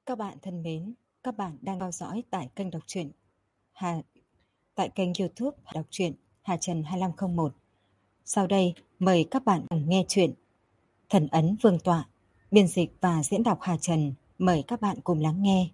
Các bạn thân mến, các bạn đang theo dõi tại kênh đọc truyện tại kênh YouTube đọc truyện Hà Trần 2501. Sau đây, mời các bạn cùng nghe truyện Thần ấn Vương tọa, biên dịch và diễn đọc Hà Trần. Mời các bạn cùng lắng nghe.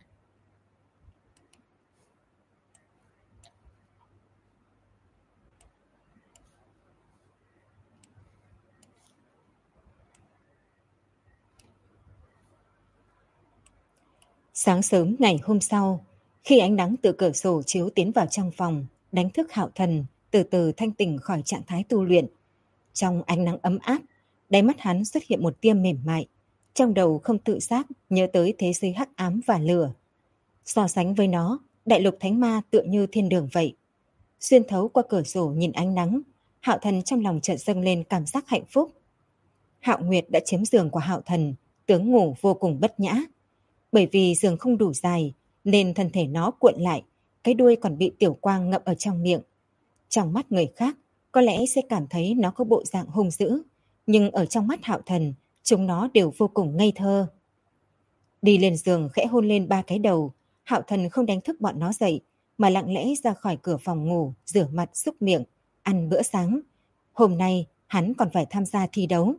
Sáng sớm ngày hôm sau, khi ánh nắng từ cửa sổ chiếu tiến vào trong phòng, đánh thức Hạo Thần từ từ thanh tỉnh khỏi trạng thái tu luyện. Trong ánh nắng ấm áp, đáy mắt hắn xuất hiện một tia mềm mại, trong đầu không tự giác nhớ tới thế giới hắc ám và lửa. So sánh với nó, đại lục thánh ma tựa như thiên đường vậy. Xuyên thấu qua cửa sổ nhìn ánh nắng, Hạo Thần trong lòng chợt dâng lên cảm giác hạnh phúc. Hạo Nguyệt đã chiếm giường của Hạo Thần, tướng ngủ vô cùng bất nhã. Bởi vì giường không đủ dài, nên thân thể nó cuộn lại, cái đuôi còn bị tiểu quang ngậm ở trong miệng. Trong mắt người khác, có lẽ sẽ cảm thấy nó có bộ dạng hung dữ, nhưng ở trong mắt Hạo Thần, chúng nó đều vô cùng ngây thơ. Đi lên giường khẽ hôn lên 3 cái đầu, Hạo Thần không đánh thức bọn nó dậy, mà lặng lẽ ra khỏi cửa phòng ngủ, rửa mặt súc miệng, ăn bữa sáng. Hôm nay, hắn còn phải tham gia thi đấu.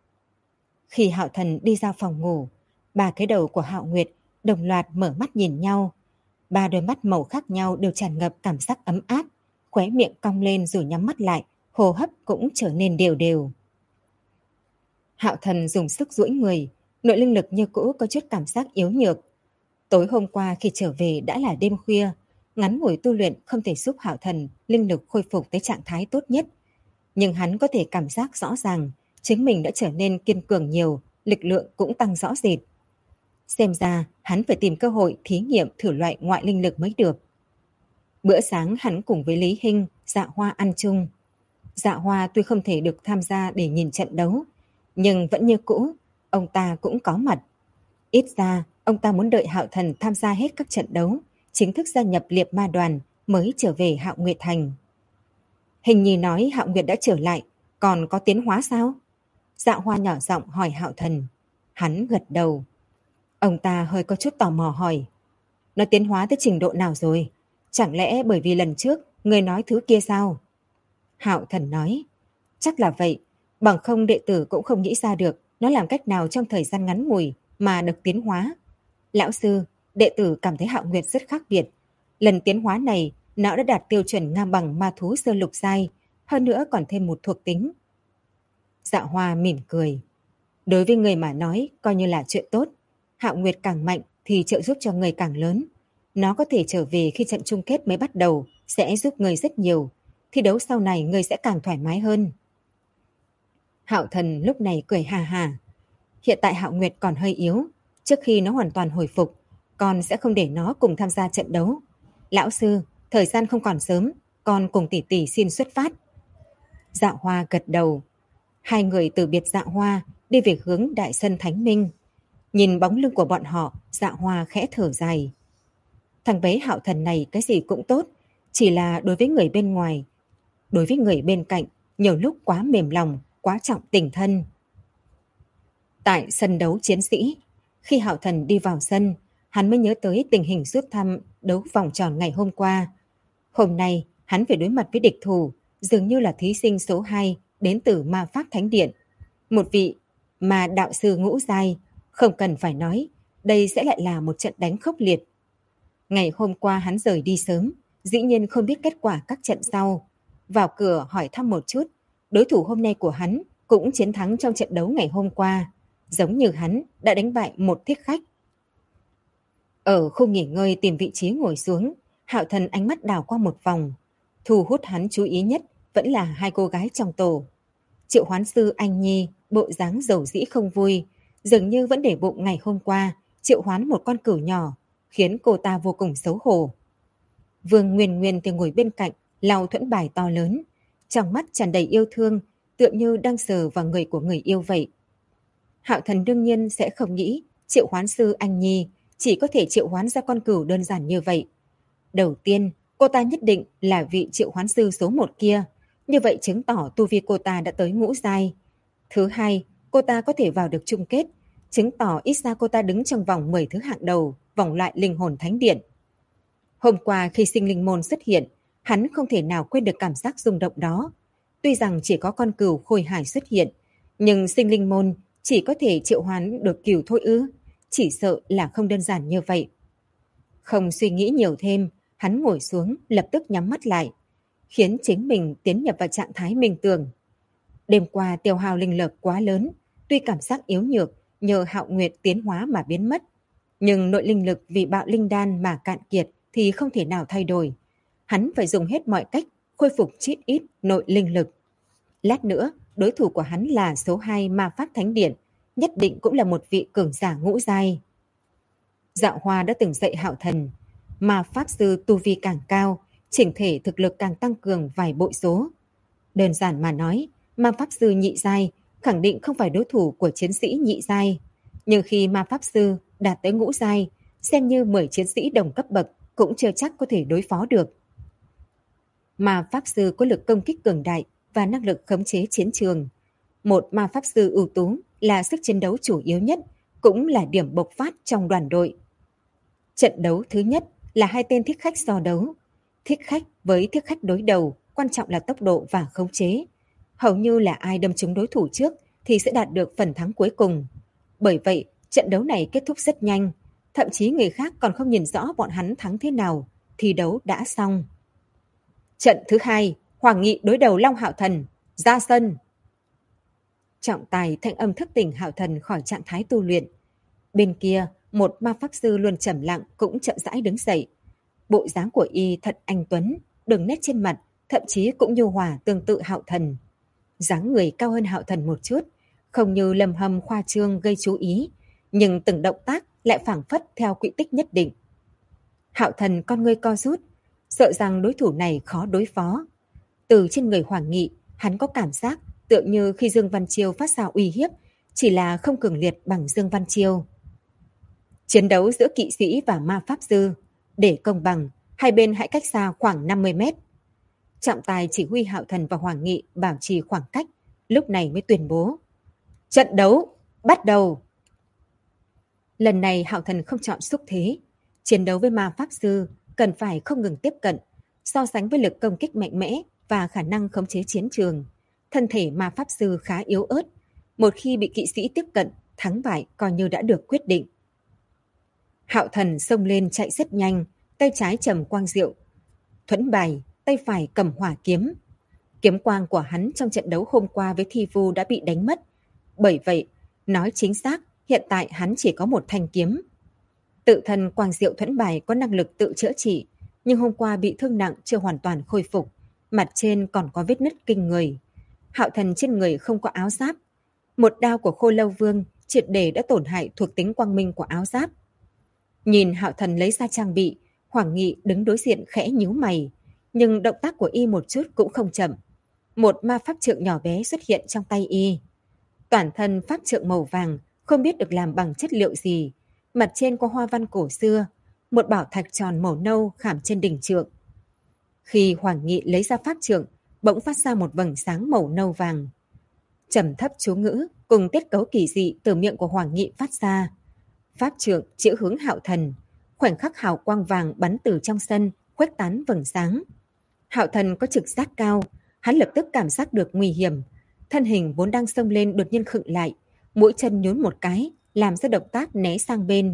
Khi Hạo Thần đi ra phòng ngủ, 3 cái đầu của Hạo Nguyệt đồng loạt mở mắt nhìn nhau. 3 đôi mắt màu khác nhau đều tràn ngập cảm giác ấm áp, khóe miệng cong lên rồi nhắm mắt lại, hô hấp cũng trở nên đều đều. Hạo Thần dùng sức duỗi người, nội linh lực như cũ có chút cảm giác yếu nhược. Tối hôm qua khi trở về đã là đêm khuya, ngắn ngủi tu luyện không thể giúp Hạo Thần linh lực khôi phục tới trạng thái tốt nhất. Nhưng hắn có thể cảm giác rõ ràng, chính mình đã trở nên kiên cường nhiều, lực lượng cũng tăng rõ rệt. Xem ra hắn phải tìm cơ hội thí nghiệm thử loại ngoại linh lực mới được. Bữa sáng hắn cùng với Lý Hinh, Dạ Hoa ăn chung. Dạ Hoa tuy không thể được tham gia để nhìn trận đấu, nhưng vẫn như cũ, ông ta cũng có mặt. Ít ra, ông ta muốn đợi Hạo Thần tham gia hết các trận đấu, chính thức gia nhập Liệp Ma đoàn mới trở về Hạo Nguyệt Thành. Hình như nói Hạo Nguyệt đã trở lại, còn có tiến hóa sao? Dạ Hoa nhỏ giọng hỏi Hạo Thần. Hắn gật đầu. Ông ta hơi có chút tò mò hỏi. Nó tiến hóa tới trình độ nào rồi? Chẳng lẽ bởi vì lần trước người nói thứ kia sao? Hạo Thần nói. Chắc là vậy, bằng không đệ tử cũng không nghĩ ra được nó làm cách nào trong thời gian ngắn ngủi mà được tiến hóa. Lão sư, đệ tử cảm thấy Hạo Nguyệt rất khác biệt. Lần tiến hóa này, nó đã đạt tiêu chuẩn ngang bằng ma thú sơ lục giai, hơn nữa còn thêm một thuộc tính. Dạ Hoa mỉm cười. Đối với người mà nói, coi như là chuyện tốt. Hạo Nguyệt càng mạnh thì trợ giúp cho người càng lớn. Nó có thể trở về khi trận chung kết mới bắt đầu, sẽ giúp người rất nhiều. Thi đấu sau này người sẽ càng thoải mái hơn. Hạo Thần lúc này cười hà hà. Hiện tại Hạo Nguyệt còn hơi yếu. Trước khi nó hoàn toàn hồi phục, con sẽ không để nó cùng tham gia trận đấu. Lão sư, thời gian không còn sớm, con cùng tỷ tỷ xin xuất phát. Dạ Hoa gật đầu. Hai người từ biệt Dạ Hoa đi về hướng Đại Sân Thánh Minh. Nhìn bóng lưng của bọn họ, Dạ Hoa khẽ thở dài. Thằng bé Hạo Thần này cái gì cũng tốt, chỉ là đối với người bên ngoài. Đối với người bên cạnh, nhiều lúc quá mềm lòng, quá trọng tình thân. Tại sân đấu chiến sĩ, khi Hạo Thần đi vào sân, hắn mới nhớ tới tình hình rút thăm đấu vòng tròn ngày hôm qua. Hôm nay, hắn phải đối mặt với địch thủ, dường như là thí sinh số 2 đến từ Ma Pháp Thánh Điện. Một vị mà đạo sư ngũ giai, không cần phải nói, đây sẽ lại là một trận đánh khốc liệt. Ngày hôm qua hắn rời đi sớm, dĩ nhiên không biết kết quả các trận sau. Vào cửa hỏi thăm một chút, đối thủ hôm nay của hắn cũng chiến thắng trong trận đấu ngày hôm qua, giống như hắn đã đánh bại một thích khách. Ở khu nghỉ ngơi tìm vị trí ngồi xuống, Hạo Thần ánh mắt đảo qua một vòng. Thu hút hắn chú ý nhất vẫn là hai cô gái trong tổ. Triệu hoán sư Anh Nhi, bộ dáng dầu dĩ không vui, dường như vẫn để bụng ngày hôm qua triệu hoán một con cừu nhỏ, khiến cô ta vô cùng xấu hổ. Vương Nguyên Nguyên thì ngồi bên cạnh, lau thuẫn bài to lớn, trong mắt tràn đầy yêu thương, tựa như đang sờ vào người của người yêu vậy. Hạo Thần đương nhiên sẽ không nghĩ triệu hoán sư Anh Nhi chỉ có thể triệu hoán ra con cừu đơn giản như vậy. Đầu tiên, cô ta nhất định là vị triệu hoán sư số 1 kia, như vậy chứng tỏ tu vi cô ta đã tới ngũ giai. Thứ hai, cô ta có thể vào được chung kết, chứng tỏ ít ra cô ta đứng trong vòng 10 thứ hạng đầu, vòng loại linh hồn thánh điện. Hôm qua khi sinh linh môn xuất hiện, hắn không thể nào quên được cảm giác rung động đó. Tuy rằng chỉ có con cừu khôi hải xuất hiện, nhưng sinh linh môn chỉ có thể triệu hoán được cừu thôi ư, chỉ sợ là không đơn giản như vậy. Không suy nghĩ nhiều thêm, hắn ngồi xuống lập tức nhắm mắt lại, khiến chính mình tiến nhập vào trạng thái minh tưởng. Đêm qua tiêu hao linh lực quá lớn, tuy cảm giác yếu nhược nhờ Hạo Nguyệt tiến hóa mà biến mất, nhưng nội linh lực vì bạo linh đan mà cạn kiệt thì không thể nào thay đổi. Hắn phải dùng hết mọi cách khôi phục chút ít nội linh lực. Lát nữa, đối thủ của hắn là số 2 ma pháp thánh điện, nhất định cũng là một vị cường giả ngũ giai. Dạo Hoa đã từng dạy Hạo Thần, ma pháp sư tu vi càng cao, chỉnh thể thực lực càng tăng cường vài bội số. Đơn giản mà nói, ma pháp sư nhị giai khẳng định không phải đối thủ của chiến sĩ nhị giai. Nhưng khi ma pháp sư đạt tới ngũ giai, xem như 10 chiến sĩ đồng cấp bậc cũng chưa chắc có thể đối phó được. Ma pháp sư có lực công kích cường đại và năng lực khống chế chiến trường. Một ma pháp sư ưu tú là sức chiến đấu chủ yếu nhất, cũng là điểm bộc phát trong đoàn đội. Trận đấu thứ nhất là hai tên thích khách so đấu. Thích khách với thích khách đối đầu, quan trọng là tốc độ và khống chế. Hầu như là ai đâm trúng đối thủ trước thì sẽ đạt được phần thắng cuối cùng. Bởi vậy, trận đấu này kết thúc rất nhanh. Thậm chí người khác còn không nhìn rõ bọn hắn thắng thế nào, thi đấu đã xong. Trận thứ hai, Hoàng Nghị đối đầu Long Hạo Thần, ra sân. Trọng tài thanh âm thức tỉnh Hạo Thần khỏi trạng thái tu luyện. Bên kia, một ma pháp sư luôn trầm lặng cũng chậm rãi đứng dậy. Bộ dáng của y thật anh tuấn, đường nét trên mặt thậm chí cũng nhu hòa tương tự Hạo Thần. Dáng người cao hơn Hạo Thần một chút, không như lầm hầm khoa trương gây chú ý, nhưng từng động tác lại phảng phất theo quỹ tích nhất định. Hạo Thần con ngươi co rút, sợ rằng đối thủ này khó đối phó. Từ trên người Hoàng Nghị, hắn có cảm giác tựa như khi Dương Văn Chiêu phát ra uy hiếp, chỉ là không cường liệt bằng Dương Văn Chiêu. Chiến đấu giữa kỵ sĩ và ma pháp sư, để công bằng, hai bên hãy cách xa khoảng 50 mét. Trọng tài chỉ huy Hạo Thần và Hoàng Nghị bảo trì khoảng cách, lúc này mới tuyên bố. Trận đấu, bắt đầu! Lần này Hạo Thần không chọn xúc thế. Chiến đấu với ma pháp sư cần phải không ngừng tiếp cận, so sánh với lực công kích mạnh mẽ và khả năng khống chế chiến trường. Thân thể ma pháp sư khá yếu ớt, một khi bị kỵ sĩ tiếp cận, thắng bại coi như đã được quyết định. Hạo Thần xông lên chạy rất nhanh, tay trái trầm quang diệu, thuẫn bài, tay phải cầm hỏa kiếm. Kiếm quang của hắn trong trận đấu hôm qua với Thi Vu đã bị đánh mất. Bởi vậy, nói chính xác, hiện tại hắn chỉ có một thanh kiếm. Tự thân quang diệu thuẫn bài có năng lực tự chữa trị, nhưng hôm qua bị thương nặng chưa hoàn toàn khôi phục. Mặt trên còn có vết nứt kinh người. Hạo Thần trên người không có áo giáp. Một đao của Khô Lâu Vương triệt để đã tổn hại thuộc tính quang minh của áo giáp. Nhìn Hạo Thần lấy ra trang bị, Hoàng Nghị đứng đối diện khẽ nhíu mày, nhưng động tác của y một chút cũng không chậm. Một ma pháp trượng nhỏ bé xuất hiện trong tay y. Toàn thân pháp trượng màu vàng, không biết được làm bằng chất liệu gì. Mặt trên có hoa văn cổ xưa, một bảo thạch tròn màu nâu khảm trên đỉnh trượng. Khi Hoàng Nghị lấy ra pháp trượng, bỗng phát ra một vầng sáng màu nâu vàng. Trầm thấp chú ngữ cùng tiết cấu kỳ dị từ miệng của Hoàng Nghị phát ra. Pháp trượng chĩa hướng Hạo Thần, khoảnh khắc hào quang vàng bắn từ trong sân, khuếch tán vầng sáng. Hạo Thần có trực giác cao, hắn lập tức cảm giác được nguy hiểm. Thân hình vốn đang xông lên đột nhiên khựng lại, mũi chân nhún một cái, làm ra động tác né sang bên.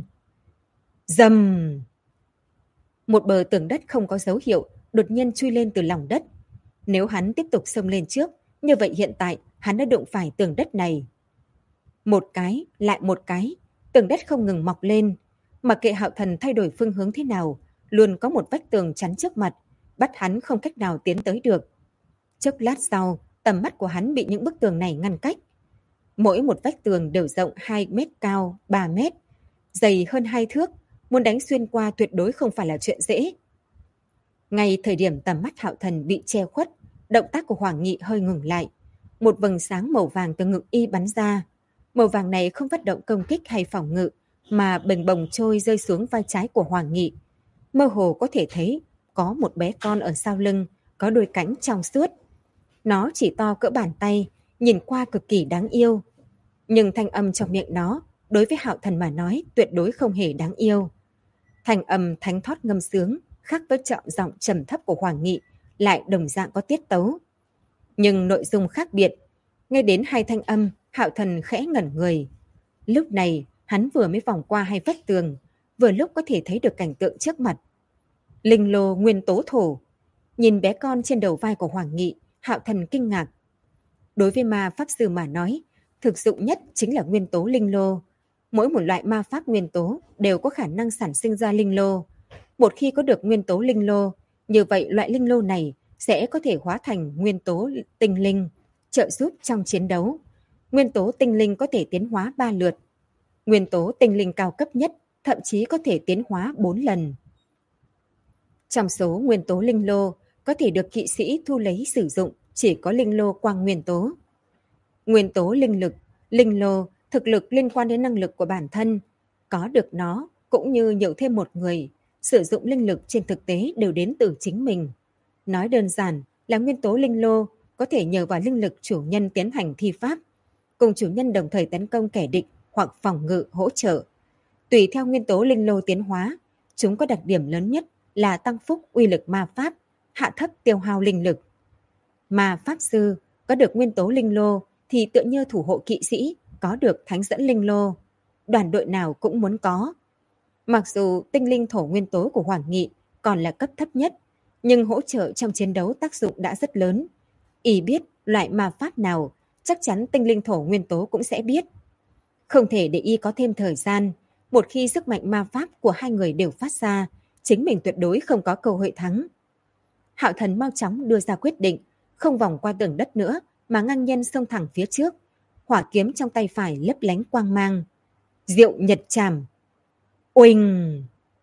Dầm! Một bờ tường đất không có dấu hiệu, đột nhiên chui lên từ lòng đất. Nếu hắn tiếp tục xông lên trước, như vậy hiện tại hắn đã đụng phải tường đất này. Một cái, lại một cái, tường đất không ngừng mọc lên. Mặc kệ Hạo Thần thay đổi phương hướng thế nào, luôn có một vách tường chắn trước mặt, bắt hắn không cách nào tiến tới được. Chốc lát sau, tầm mắt của hắn bị những bức tường này ngăn cách. Mỗi một vách tường đều rộng 2 mét cao, 3 mét, dày hơn 2 thước, muốn đánh xuyên qua tuyệt đối không phải là chuyện dễ. Ngay thời điểm tầm mắt Hạo Thần bị che khuất, động tác của Hoàng Nghị hơi ngừng lại. Một vầng sáng màu vàng từ ngực y bắn ra. Màu vàng này không phát động công kích hay phòng ngự, mà bềnh bồng trôi rơi xuống vai trái của Hoàng Nghị. Mơ hồ có thể thấy có một bé con ở sau lưng, có đôi cánh trong suốt. Nó chỉ to cỡ bàn tay, nhìn qua cực kỳ đáng yêu. Nhưng thanh âm trong miệng nó đối với Hạo Thần mà nói tuyệt đối không hề đáng yêu. Thành âm thánh thót ngâm sướng khác với giọng trầm thấp của Hoàng Nghị lại đồng dạng có tiết tấu. Nhưng nội dung khác biệt. Nghe đến hai thanh âm, Hạo Thần khẽ ngẩn người. Lúc này, hắn vừa mới vòng qua hai vách tường, vừa lúc có thể thấy được cảnh tượng trước mặt. Linh lô nguyên tố thổ. Nhìn bé con trên đầu vai của Hoàng Nghị, Hạo Thần kinh ngạc. Đối với ma pháp sư mà nói, thực dụng nhất chính là nguyên tố linh lô. Mỗi một loại ma pháp nguyên tố đều có khả năng sản sinh ra linh lô. Một khi có được nguyên tố linh lô, như vậy loại linh lô này sẽ có thể hóa thành nguyên tố tinh linh, trợ giúp trong chiến đấu. Nguyên tố tinh linh có thể tiến hóa 3 lượt. Nguyên tố tinh linh cao cấp nhất thậm chí có thể tiến hóa 4 lần. Trong số nguyên tố linh lô có thể được kỵ sĩ thu lấy sử dụng chỉ có linh lô quang nguyên tố. Nguyên tố linh lực, linh lô, thực lực liên quan đến năng lực của bản thân. Có được nó cũng như nhiều thêm một người, sử dụng linh lực trên thực tế đều đến từ chính mình. Nói đơn giản là nguyên tố linh lô có thể nhờ vào linh lực chủ nhân tiến hành thi pháp, cùng chủ nhân đồng thời tấn công kẻ địch hoặc phòng ngự hỗ trợ. Tùy theo nguyên tố linh lô tiến hóa, chúng có đặc điểm lớn nhất là tăng phúc uy lực ma pháp, hạ thấp tiêu hao linh lực. Ma pháp sư có được nguyên tố linh lô thì tựa như thủ hộ kỵ sĩ có được thánh dẫn linh lô. Đoàn đội nào cũng muốn có. Mặc dù tinh linh thổ nguyên tố của Hoàng Nghị còn là cấp thấp nhất, nhưng hỗ trợ trong chiến đấu tác dụng đã rất lớn. Y biết loại ma pháp nào, chắc chắn tinh linh thổ nguyên tố cũng sẽ biết. Không thể để Y có thêm thời gian. Một khi sức mạnh ma pháp của hai người đều phát ra, chính mình tuyệt đối không có cơ hội thắng. Hạo Thần mau chóng đưa ra quyết định, không vòng qua tường đất nữa mà ngang nhiên xông thẳng phía trước. Hỏa kiếm trong tay phải lấp lánh quang mang. Diệu nhật trảm. Oanh!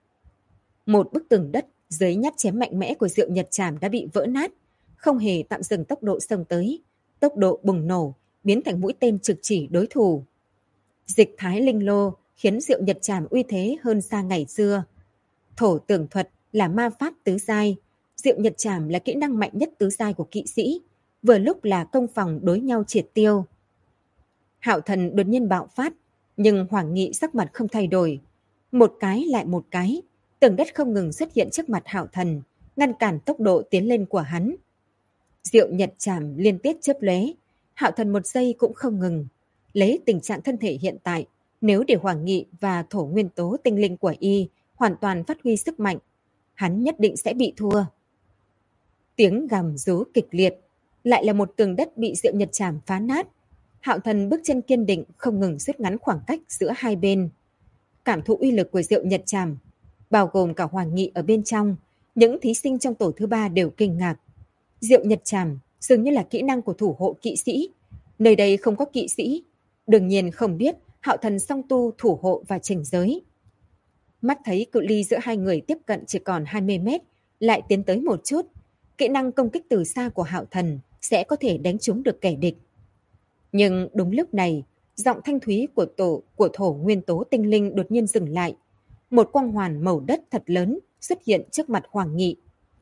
Một bức tường đất dưới nhát chém mạnh mẽ của Diệu nhật trảm đã bị vỡ nát, không hề tạm dừng tốc độ xông tới. Tốc độ bùng nổ, biến thành mũi tên trực chỉ đối thủ. Dịch thái linh lô khiến Diệu nhật trảm uy thế hơn xa ngày xưa. Thổ tường thuật là ma pháp tứ giai, Diệu nhật trảm là kỹ năng mạnh nhất tứ giai của kỵ sĩ, vừa lúc là công phòng đối nhau triệt tiêu. Hạo Thần đột nhiên bạo phát, nhưng Hoàng Nghị sắc mặt không thay đổi. Một cái lại một cái, tường đất không ngừng xuất hiện trước mặt Hạo Thần, ngăn cản tốc độ tiến lên của hắn. Diệu nhật trảm liên tiếp chớp lóe, Hạo Thần một giây cũng không ngừng. Lấy tình trạng thân thể hiện tại, nếu để Hoàng Nghị và thổ nguyên tố tinh linh của Y hoàn toàn phát huy sức mạnh, hắn nhất định sẽ bị thua. Tiếng gầm rú kịch liệt, lại là một tường đất bị Diệu nhật trảm phá nát. Hạo Thần bước chân kiên định không ngừng rút ngắn khoảng cách giữa hai bên. Cảm thụ uy lực của Diệu nhật trảm, bao gồm cả Hoàng Nghị ở bên trong, những thí sinh trong tổ thứ 3 đều kinh ngạc. Diệu nhật trảm dường như là kỹ năng của thủ hộ kỵ sĩ. Nơi đây không có kỵ sĩ, đương nhiên không biết Hạo Thần song tu thủ hộ và chỉnh giới. Mắt thấy cự ly giữa hai người tiếp cận chỉ còn 20 mét, lại tiến tới một chút. Kỹ năng công kích từ xa của Hạo Thần sẽ có thể đánh trúng được kẻ địch. Nhưng đúng lúc này, giọng thanh thúy của thổ nguyên tố tinh linh đột nhiên dừng lại. Một quang hoàn màu đất thật lớn xuất hiện trước mặt Hoàng Nghị.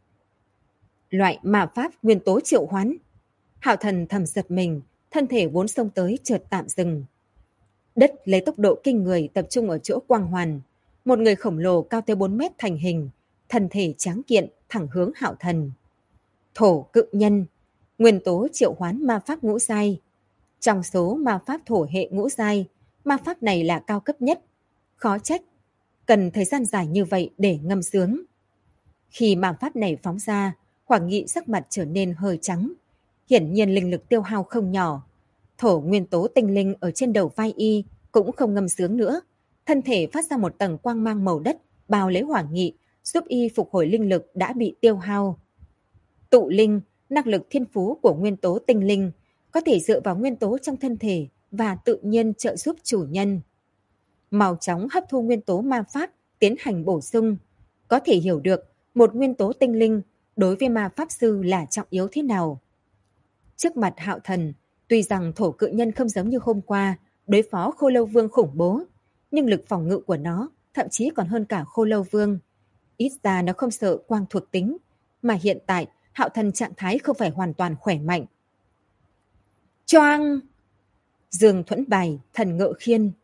Loại ma pháp nguyên tố triệu hoán. Hạo Thần thầm giật mình, thân thể vốn xông tới chợt tạm dừng. Đất lấy tốc độ kinh người tập trung ở chỗ quang hoàn. Một người khổng lồ cao tới 4 mét thành hình, thân thể tráng kiện thẳng hướng Hạo Thần. Thổ cự nhân, nguyên tố triệu hoán ma pháp ngũ giai. Trong số ma pháp thổ hệ ngũ giai, ma pháp này là cao cấp nhất. Khó trách, cần thời gian dài như vậy để ngâm sướng. Khi ma pháp này phóng ra, Hoàng Nghị sắc mặt trở nên hơi trắng. Hiển nhiên linh lực tiêu hao không nhỏ. Thổ nguyên tố tinh linh ở trên đầu vai Y cũng không ngâm sướng nữa. Thân thể phát ra một tầng quang mang màu đất bao lấy Hoàng Nghị, giúp Y phục hồi linh lực đã bị tiêu hao. Tụ linh, năng lực thiên phú của nguyên tố tinh linh, có thể dựa vào nguyên tố trong thân thể và tự nhiên trợ giúp chủ nhân. Mau chóng hấp thu nguyên tố ma pháp, tiến hành bổ sung. Có thể hiểu được một nguyên tố tinh linh đối với ma pháp sư là trọng yếu thế nào. Trước mặt Hạo Thần, tuy rằng thổ cự nhân không giống như hôm qua đối phó Khô Lâu Vương khủng bố, nhưng lực phòng ngự của nó thậm chí còn hơn cả Khô Lâu Vương. Ít ra nó không sợ quang thuộc tính, mà hiện tại Hạo Thần trạng thái không phải hoàn toàn khỏe mạnh. Choang! Dương thuẫn bài, thần ngự khiên.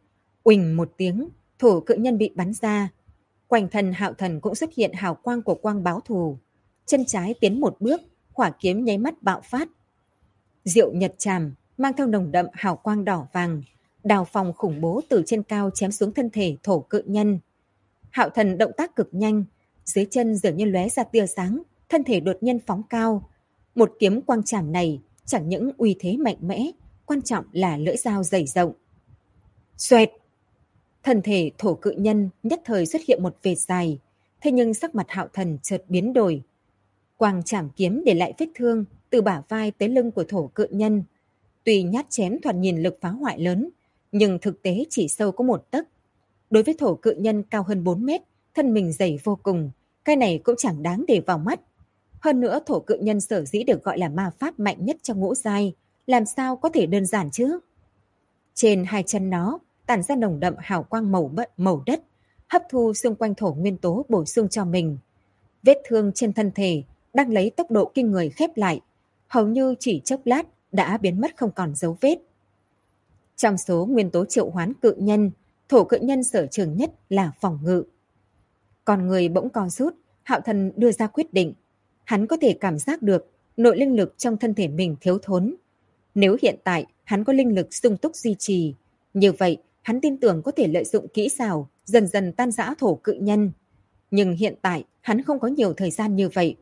Uỳnh một tiếng, thổ cự nhân bị bắn ra. Quanh thân Hạo Thần cũng xuất hiện hào quang của quang báo thù. Chân trái tiến một bước, hỏa kiếm nháy mắt bạo phát. Diệu nhật trảm mang theo nồng đậm hào quang đỏ vàng, đào phong khủng bố từ trên cao chém xuống thân thể thổ cự nhân. Hạo Thần động tác cực nhanh, dưới chân dường như lóe ra tia sáng, thân thể đột nhiên phóng cao. Một kiếm quang trảm này chẳng những uy thế mạnh mẽ, quan trọng là lưỡi dao dày rộng. Xoẹt! Thân thể thổ cự nhân nhất thời xuất hiện một vệt dài, thế nhưng sắc mặt Hạo Thần chợt biến đổi. Quang trảm kiếm để lại vết thương từ bả vai tới lưng của thổ cự nhân. Tuy nhát chém thoạt nhìn lực phá hoại lớn, nhưng thực tế chỉ sâu có 1 tấc. Đối với thổ cự nhân cao hơn 4 mét, thân mình dày vô cùng, cái này cũng chẳng đáng để vào mắt. Hơn nữa thổ cự nhân sở dĩ được gọi là ma pháp mạnh nhất trong ngũ giai, làm sao có thể đơn giản chứ? Trên hai chân nó tản ra nồng đậm hào quang màu đất, hấp thu xung quanh thổ nguyên tố bổ sung cho mình. Vết thương trên thân thể đang lấy tốc độ kinh người khép lại, hầu như chỉ chốc lát đã biến mất không còn dấu vết. Trong số nguyên tố triệu hoán cự nhân, thổ cự nhân sở trường nhất là phòng ngự. Con người bỗng co rút, Hạo Thần đưa ra quyết định. Hắn có thể cảm giác được nội linh lực trong thân thể mình thiếu thốn. Nếu hiện tại hắn có linh lực sung túc duy trì, như vậy hắn tin tưởng có thể lợi dụng kỹ xảo dần dần tan rã thổ cự nhân. Nhưng hiện tại hắn không có nhiều thời gian như vậy.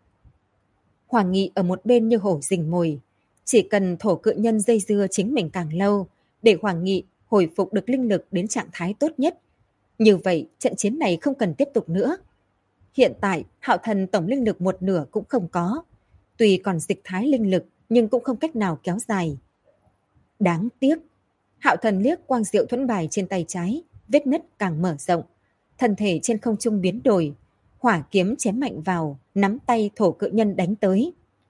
Hoàng Nghị ở một bên như hổ rình mồi. Chỉ cần thổ cự nhân dây dưa chính mình càng lâu, để Hoàng Nghị hồi phục được linh lực đến trạng thái tốt nhất. Như vậy trận chiến này không cần tiếp tục nữa. Hiện tại Hạo Thần tổng linh lực 1/2 cũng không có. Tuy còn dịch thái linh lực nhưng cũng không cách nào kéo dài. Đáng tiếc. Hạo Thần liếc quang diệu thuẫn bài trên tay trái, vết nứt càng mở rộng. Thân thể trên không trung biến đổi, hỏa kiếm chém mạnh vào, nắm tay thổ cự nhân đánh tới.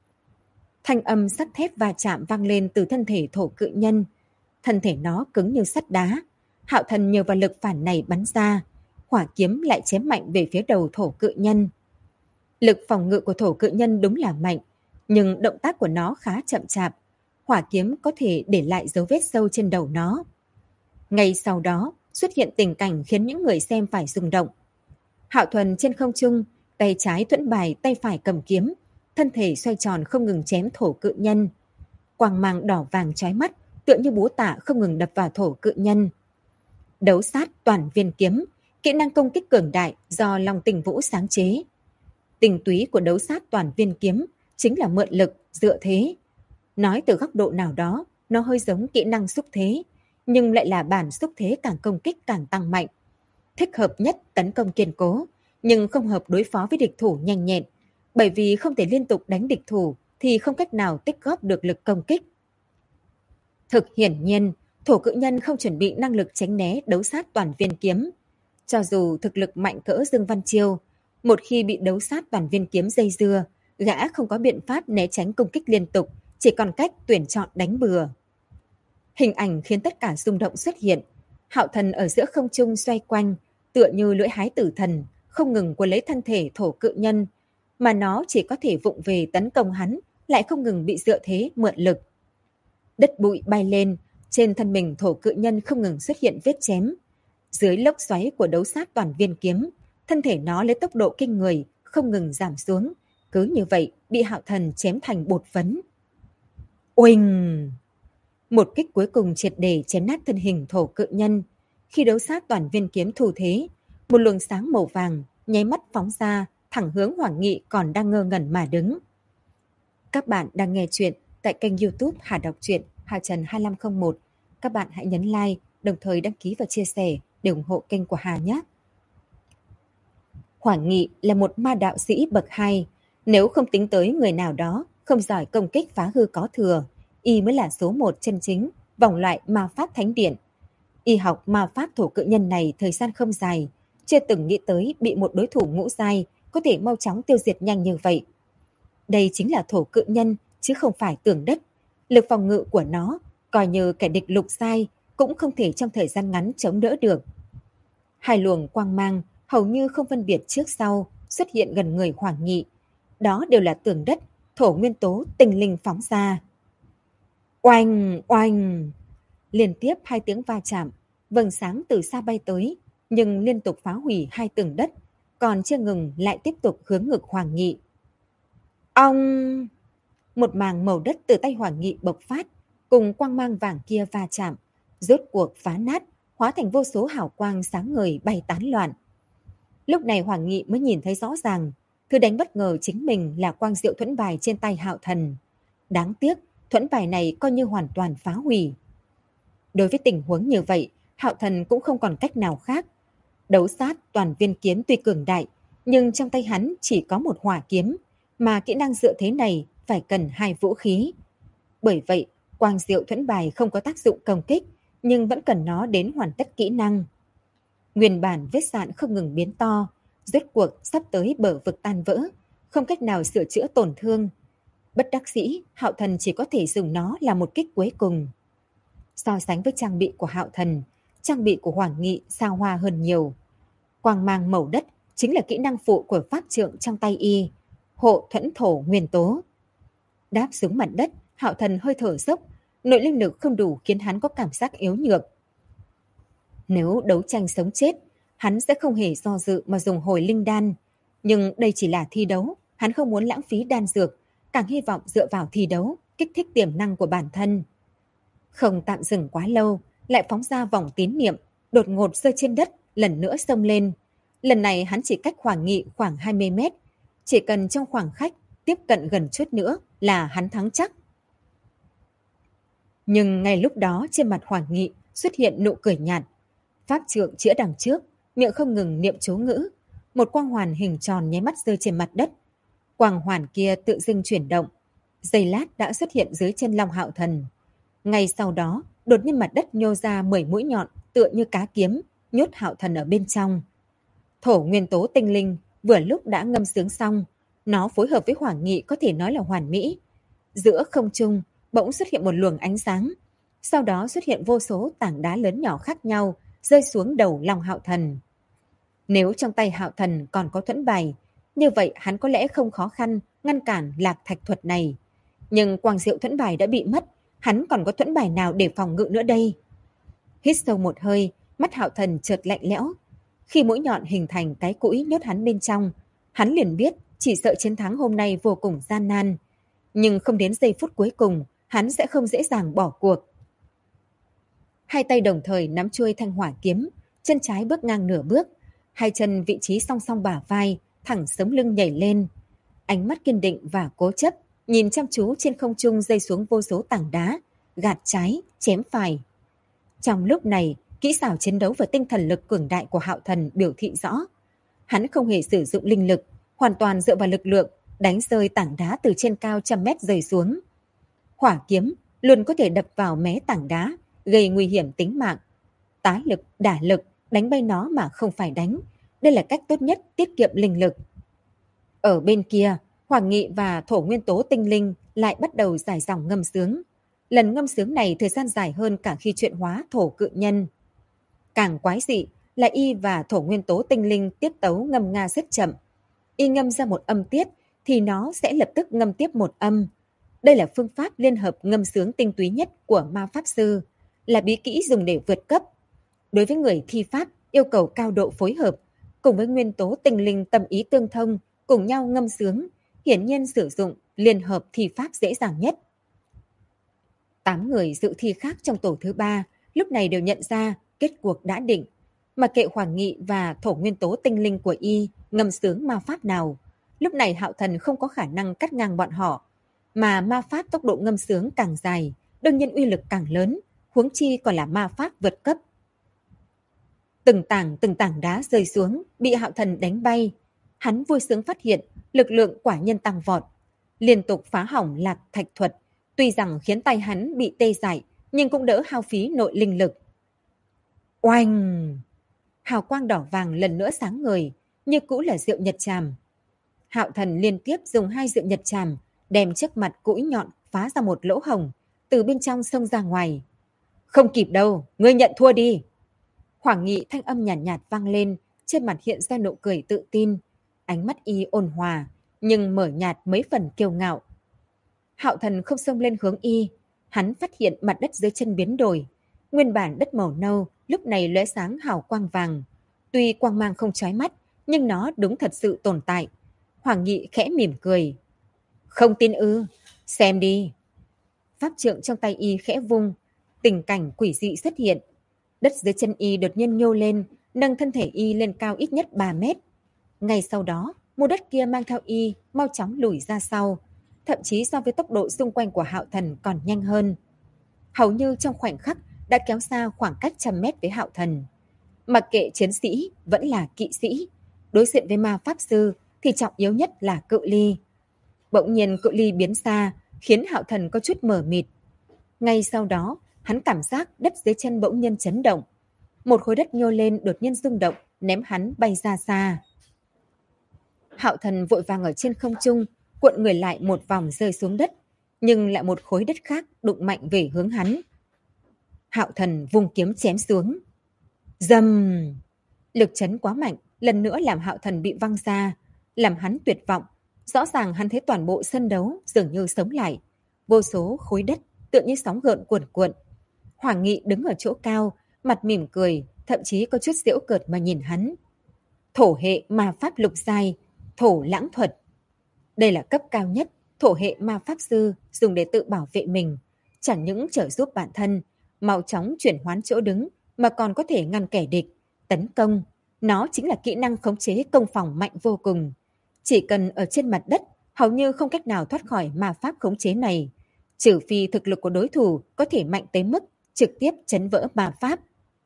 Thanh âm sắt thép va chạm vang lên từ thân thể thổ cự nhân. Thân thể nó cứng như sắt đá. Hạo Thần nhờ vào lực phản này bắn ra, hỏa kiếm lại chém mạnh về phía đầu thổ cự nhân. Lực phòng ngự của thổ cự nhân đúng là mạnh, nhưng động tác của nó khá chậm chạp. Hỏa kiếm có thể để lại dấu vết sâu trên đầu nó. Ngay sau đó xuất hiện tình cảnh khiến những người xem phải rung động. Hạo Thần trên không trung, tay trái thuẫn bài, tay phải cầm kiếm, thân thể xoay tròn không ngừng chém thổ cự nhân. Quang mang đỏ vàng chói mắt, tựa như búa tạ không ngừng đập vào thổ cự nhân. Đấu sát toàn viên kiếm, kỹ năng công kích cường đại do Long Tình Vũ sáng chế. Tinh túy của đấu sát toàn viên kiếm chính là mượn lực, dựa thế. Nói từ góc độ nào đó, nó hơi giống kỹ năng xúc thế, nhưng lại là bản xúc thế càng công kích càng tăng mạnh. Thích hợp nhất tấn công kiên cố, nhưng không hợp đối phó với địch thủ nhanh nhẹn, bởi vì không thể liên tục đánh địch thủ thì không cách nào tích góp được lực công kích. Thực hiển nhiên, thổ cự nhân không chuẩn bị năng lực tránh né đấu sát toàn viên kiếm. Cho dù thực lực mạnh cỡ Dương Văn Chiêu, một khi bị đấu sát toàn viên kiếm dây dưa, gã không có biện pháp né tránh công kích liên tục, chỉ còn cách tuyển chọn đánh bừa. Hình ảnh khiến tất cả rung động xuất hiện. Hạo Thần ở giữa không trung xoay quanh, tựa như lưỡi hái tử thần, không ngừng cuốn lấy thân thể thổ cự nhân, mà nó chỉ có thể vụng về tấn công hắn, lại không ngừng bị dựa thế mượn lực. Đất bụi bay lên, trên thân mình thổ cự nhân không ngừng xuất hiện vết chém. Dưới lốc xoáy của đấu sát toàn viên kiếm, thân thể nó lấy tốc độ kinh người, không ngừng giảm xuống, cứ như vậy bị Hạo Thần chém thành bột phấn. Oanh! Một kích cuối cùng triệt để chém nát thân hình thổ cự nhân. Khi đấu sát toàn viên kiếm thủ thế, một luồng sáng màu vàng nháy mắt phóng ra, thẳng hướng Hoàng Nghị còn đang ngơ ngẩn mà đứng. Các bạn đang nghe chuyện tại kênh YouTube Hà Đọc Truyện Hà Trần 2501. Các bạn hãy nhấn like, đồng thời đăng ký và chia sẻ để ủng hộ kênh của Hà nhé. Hoàng Nghị là một ma đạo sĩ bậc 2. Nếu không tính tới người nào đó không giỏi công kích phá hư có thừa, y mới là số 1 chân chính, vòng loại ma pháp thánh điện. Y học ma pháp thổ cự nhân này thời gian không dài, chưa từng nghĩ tới bị một đối thủ ngũ giai có thể mau chóng tiêu diệt nhanh như vậy. Đây chính là thổ cự nhân, chứ không phải tường đất. Lực phòng ngự của nó, coi như kẻ địch lục giai, cũng không thể trong thời gian ngắn chống đỡ được. Hai luồng quang mang, hầu như không phân biệt trước sau, xuất hiện gần người Hoàng Nghị. Đó đều là tường đất, thổ nguyên tố tinh linh phóng ra. Oanh, oanh! Liên tiếp 2 tiếng va chạm, vầng sáng từ xa bay tới, nhưng liên tục phá hủy hai tường đất, còn chưa ngừng lại tiếp tục hướng ngực Hoàng Nghị. Ong! Một màng màu đất từ tay Hoàng Nghị bộc phát, cùng quang mang vàng kia va chạm, rốt cuộc phá nát, hóa thành vô số hào quang sáng ngời bay tán loạn. Lúc này Hoàng Nghị mới nhìn thấy rõ ràng, thứ đánh bất ngờ chính mình là quang diệu thuẫn bài trên tay Hạo Thần. Đáng tiếc, thuẫn bài này coi như hoàn toàn phá hủy. Đối với tình huống như vậy, Hạo Thần cũng không còn cách nào khác. Đấu sát toàn viên kiếm tuy cường đại, nhưng trong tay hắn chỉ có một hỏa kiếm, mà kỹ năng dựa thế này phải cần hai vũ khí. Bởi vậy, quang diệu thuẫn bài không có tác dụng công kích, nhưng vẫn cần nó đến hoàn tất kỹ năng. Nguyên bản vết sạn không ngừng biến to, rốt cuộc sắp tới bờ vực tan vỡ, không cách nào sửa chữa tổn thương. Bất đắc dĩ, Hạo Thần chỉ có thể dùng nó là một kích cuối cùng. So sánh với trang bị của Hạo Thần, trang bị của Hoàng Nghị sao hoa hơn nhiều. Quang mang màu đất chính là kỹ năng phụ của pháp trượng trong tay y, hộ thuẫn thổ nguyên tố. Đáp xuống mặt đất, Hạo Thần hơi thở dốc, nội linh lực không đủ khiến hắn có cảm giác yếu nhược. Nếu đấu tranh sống chết, hắn sẽ không hề do dự mà dùng hồi linh đan. Nhưng đây chỉ là thi đấu, hắn không muốn lãng phí đan dược, càng hy vọng dựa vào thi đấu, kích thích tiềm năng của bản thân. Không tạm dừng quá lâu, lại phóng ra vòng tín niệm, đột ngột rơi trên đất, lần nữa xông lên. Lần này hắn chỉ cách Hoàng Nghị khoảng 20 mét, chỉ cần trong khoảng khách tiếp cận gần chút nữa là hắn thắng chắc. Nhưng ngay lúc đó trên mặt Hoàng Nghị xuất hiện nụ cười nhạt. Pháp trượng chĩa đằng trước, miệng không ngừng niệm chú ngữ. Một quang hoàn hình tròn nháy mắt rơi trên mặt đất. Quang hoàn kia tự dưng chuyển động. Giây lát đã xuất hiện dưới chân Long Hạo Thần. Ngay sau đó, đột nhiên mặt đất nhô ra 10 mũi nhọn tựa như cá kiếm, nhốt Hạo Thần ở bên trong. Thổ nguyên tố tinh linh vừa lúc đã ngâm sướng xong. Nó phối hợp với Hoàng Nghị có thể nói là hoàn mỹ. Giữa không trung, bỗng xuất hiện một luồng ánh sáng. Sau đó xuất hiện vô số tảng đá lớn nhỏ khác nhau, rơi xuống đầu Long Hạo Thần. Nếu trong tay Hạo Thần còn có thuẫn bài, như vậy hắn có lẽ không khó khăn ngăn cản lạc thạch thuật này. Nhưng quang diệu thuẫn bài đã bị mất, hắn còn có thuẫn bài nào để phòng ngự nữa đây? Hít sâu một hơi, mắt Hạo Thần chợt lạnh lẽo. Khi mũi nhọn hình thành cái cũi nhốt hắn bên trong, hắn liền biết chỉ sợ chiến thắng hôm nay vô cùng gian nan. Nhưng không đến giây phút cuối cùng, hắn sẽ không dễ dàng bỏ cuộc. Hai tay đồng thời nắm chuôi thanh hỏa kiếm, chân trái bước ngang nửa bước, hai chân vị trí song song bả vai, thẳng sống lưng nhảy lên. Ánh mắt kiên định và cố chấp, nhìn chăm chú trên không trung rơi xuống vô số tảng đá, gạt trái, chém phải. Trong lúc này, kỹ xảo chiến đấu và tinh thần lực cường đại của Hạo Thần biểu thị rõ. Hắn không hề sử dụng linh lực, hoàn toàn dựa vào lực lượng, đánh rơi tảng đá từ trên cao trăm mét rơi xuống. Hỏa kiếm luôn có thể đập vào mé tảng đá, gây nguy hiểm tính mạng. Tá lực, đả lực, đánh bay nó mà không phải đánh. Đây là cách tốt nhất tiết kiệm linh lực. Ở bên kia, Hoàng Nghị và thổ nguyên tố tinh linh lại bắt đầu giải dòng ngâm sướng. Lần ngâm sướng này thời gian dài hơn cả khi chuyển hóa thổ cự nhân. Càng quái dị là y và thổ nguyên tố tinh linh tiết tấu ngâm nga rất chậm. Y ngâm ra một âm tiết thì nó sẽ lập tức ngâm tiếp một âm. Đây là phương pháp liên hợp ngâm sướng tinh túy nhất của ma pháp sư, là bí kỹ dùng để vượt cấp. Đối với người thi pháp yêu cầu cao độ phối hợp, cùng với nguyên tố tinh linh tâm ý tương thông, cùng nhau ngâm sướng, hiển nhiên sử dụng liên hợp thi pháp dễ dàng nhất. 8 người dự thi khác trong tổ thứ 3 lúc này đều nhận ra kết cuộc đã định. Mà kệ Hoàng Nghị và thổ nguyên tố tinh linh của y ngâm sướng ma pháp nào, lúc này Hạo Thần không có khả năng cắt ngang bọn họ. Mà ma pháp tốc độ ngâm sướng càng dài, đương nhiên uy lực càng lớn, huống chi còn là ma pháp vượt cấp. Từng tảng đá rơi xuống, bị Hạo Thần đánh bay. Hắn vui sướng phát hiện, lực lượng quả nhân tăng vọt. Liên tục phá hỏng lạc thạch thuật, tuy rằng khiến tay hắn bị tê dại, nhưng cũng đỡ hao phí nội linh lực. Oanh! Hào quang đỏ vàng lần nữa sáng ngời, như cũ là rượu nhật tràm. Hạo Thần liên tiếp dùng 2 rượu nhật tràm, đem trước mặt cũi nhọn phá ra một lỗ hổng, từ bên trong xông ra ngoài. Không kịp đâu, ngươi nhận thua đi. Hoàng Nghị thanh âm nhàn nhạt vang lên, trên mặt hiện ra nụ cười tự tin. Ánh mắt y ôn hòa, nhưng mở nhạt mấy phần kiêu ngạo. Hạo Thần không xông lên hướng y, hắn phát hiện mặt đất dưới chân biến đổi. Nguyên bản đất màu nâu, lúc này lóe sáng hào quang vàng. Tuy quang mang không chói mắt, nhưng nó đúng thật sự tồn tại. Hoàng Nghị khẽ mỉm cười. Không tin ư, xem đi. Pháp trượng trong tay y khẽ vung, tình cảnh quỷ dị xuất hiện. Đất dưới chân y đột nhiên nhô lên, nâng thân thể y lên cao ít nhất 3 mét. Ngay sau đó, mô đất kia mang theo y mau chóng lùi ra sau, thậm chí so với tốc độ xung quanh của Hạo Thần còn nhanh hơn. Hầu như trong khoảnh khắc đã kéo xa khoảng cách trăm mét với Hạo Thần. Mặc kệ chiến sĩ vẫn là kỵ sĩ, đối diện với ma pháp sư thì trọng yếu nhất là cự ly. Bỗng nhiên cự ly biến xa, khiến Hạo Thần có chút mờ mịt. Ngay sau đó, hắn cảm giác đất dưới chân bỗng nhiên chấn động. Một khối đất nhô lên đột nhiên rung động, ném hắn bay ra xa. Hạo Thần vội vàng ở trên không trung, cuộn người lại một vòng rơi xuống đất, nhưng lại một khối đất khác đụng mạnh về hướng hắn. Hạo Thần vung kiếm chém xuống. Dầm! Lực chấn quá mạnh, lần nữa làm Hạo Thần bị văng ra, làm hắn tuyệt vọng. Rõ ràng hắn thấy toàn bộ sân đấu dường như sống lại. Vô số khối đất tựa như sóng gợn cuồn cuộn. Hoàng Nghị đứng ở chỗ cao, mặt mỉm cười, thậm chí có chút giễu cợt mà nhìn hắn. Thổ hệ ma pháp lục giai, thổ lãng thuật. Đây là cấp cao nhất, thổ hệ ma pháp sư dùng để tự bảo vệ mình. Chẳng những trợ giúp bản thân, mau chóng chuyển hoán chỗ đứng, mà còn có thể ngăn kẻ địch, tấn công. Nó chính là kỹ năng khống chế công phòng mạnh vô cùng. Chỉ cần ở trên mặt đất, hầu như không cách nào thoát khỏi ma pháp khống chế này. Trừ phi thực lực của đối thủ có thể mạnh tới mức trực tiếp chấn vỡ ma pháp.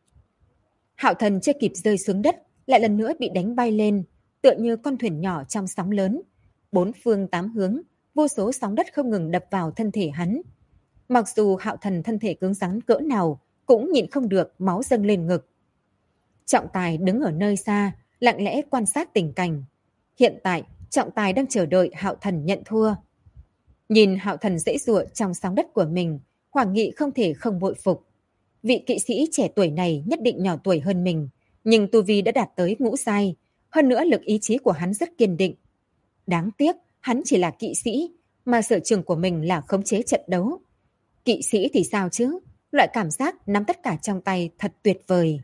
Hạo Thần chưa kịp rơi xuống đất, lại lần nữa bị đánh bay lên, tựa như con thuyền nhỏ trong sóng lớn. Bốn phương tám hướng, vô số sóng đất không ngừng đập vào thân thể hắn. Mặc dù Hạo Thần thân thể cứng rắn cỡ nào, cũng nhịn không được máu dâng lên ngực. Trọng Tài đứng ở nơi xa, lặng lẽ quan sát tình cảnh. Hiện tại, Trọng Tài đang chờ đợi Hạo Thần nhận thua. Nhìn Hạo Thần dãy giụa trong sóng đất của mình, Hoàng Nghị không thể không bội phục. Vị kỵ sĩ trẻ tuổi này nhất định nhỏ tuổi hơn mình, nhưng tu vi đã đạt tới ngũ giai, hơn nữa lực ý chí của hắn rất kiên định. Đáng tiếc, hắn chỉ là kỵ sĩ, mà sở trường của mình là khống chế trận đấu. Kỵ sĩ thì sao chứ? Loại cảm giác nắm tất cả trong tay thật tuyệt vời.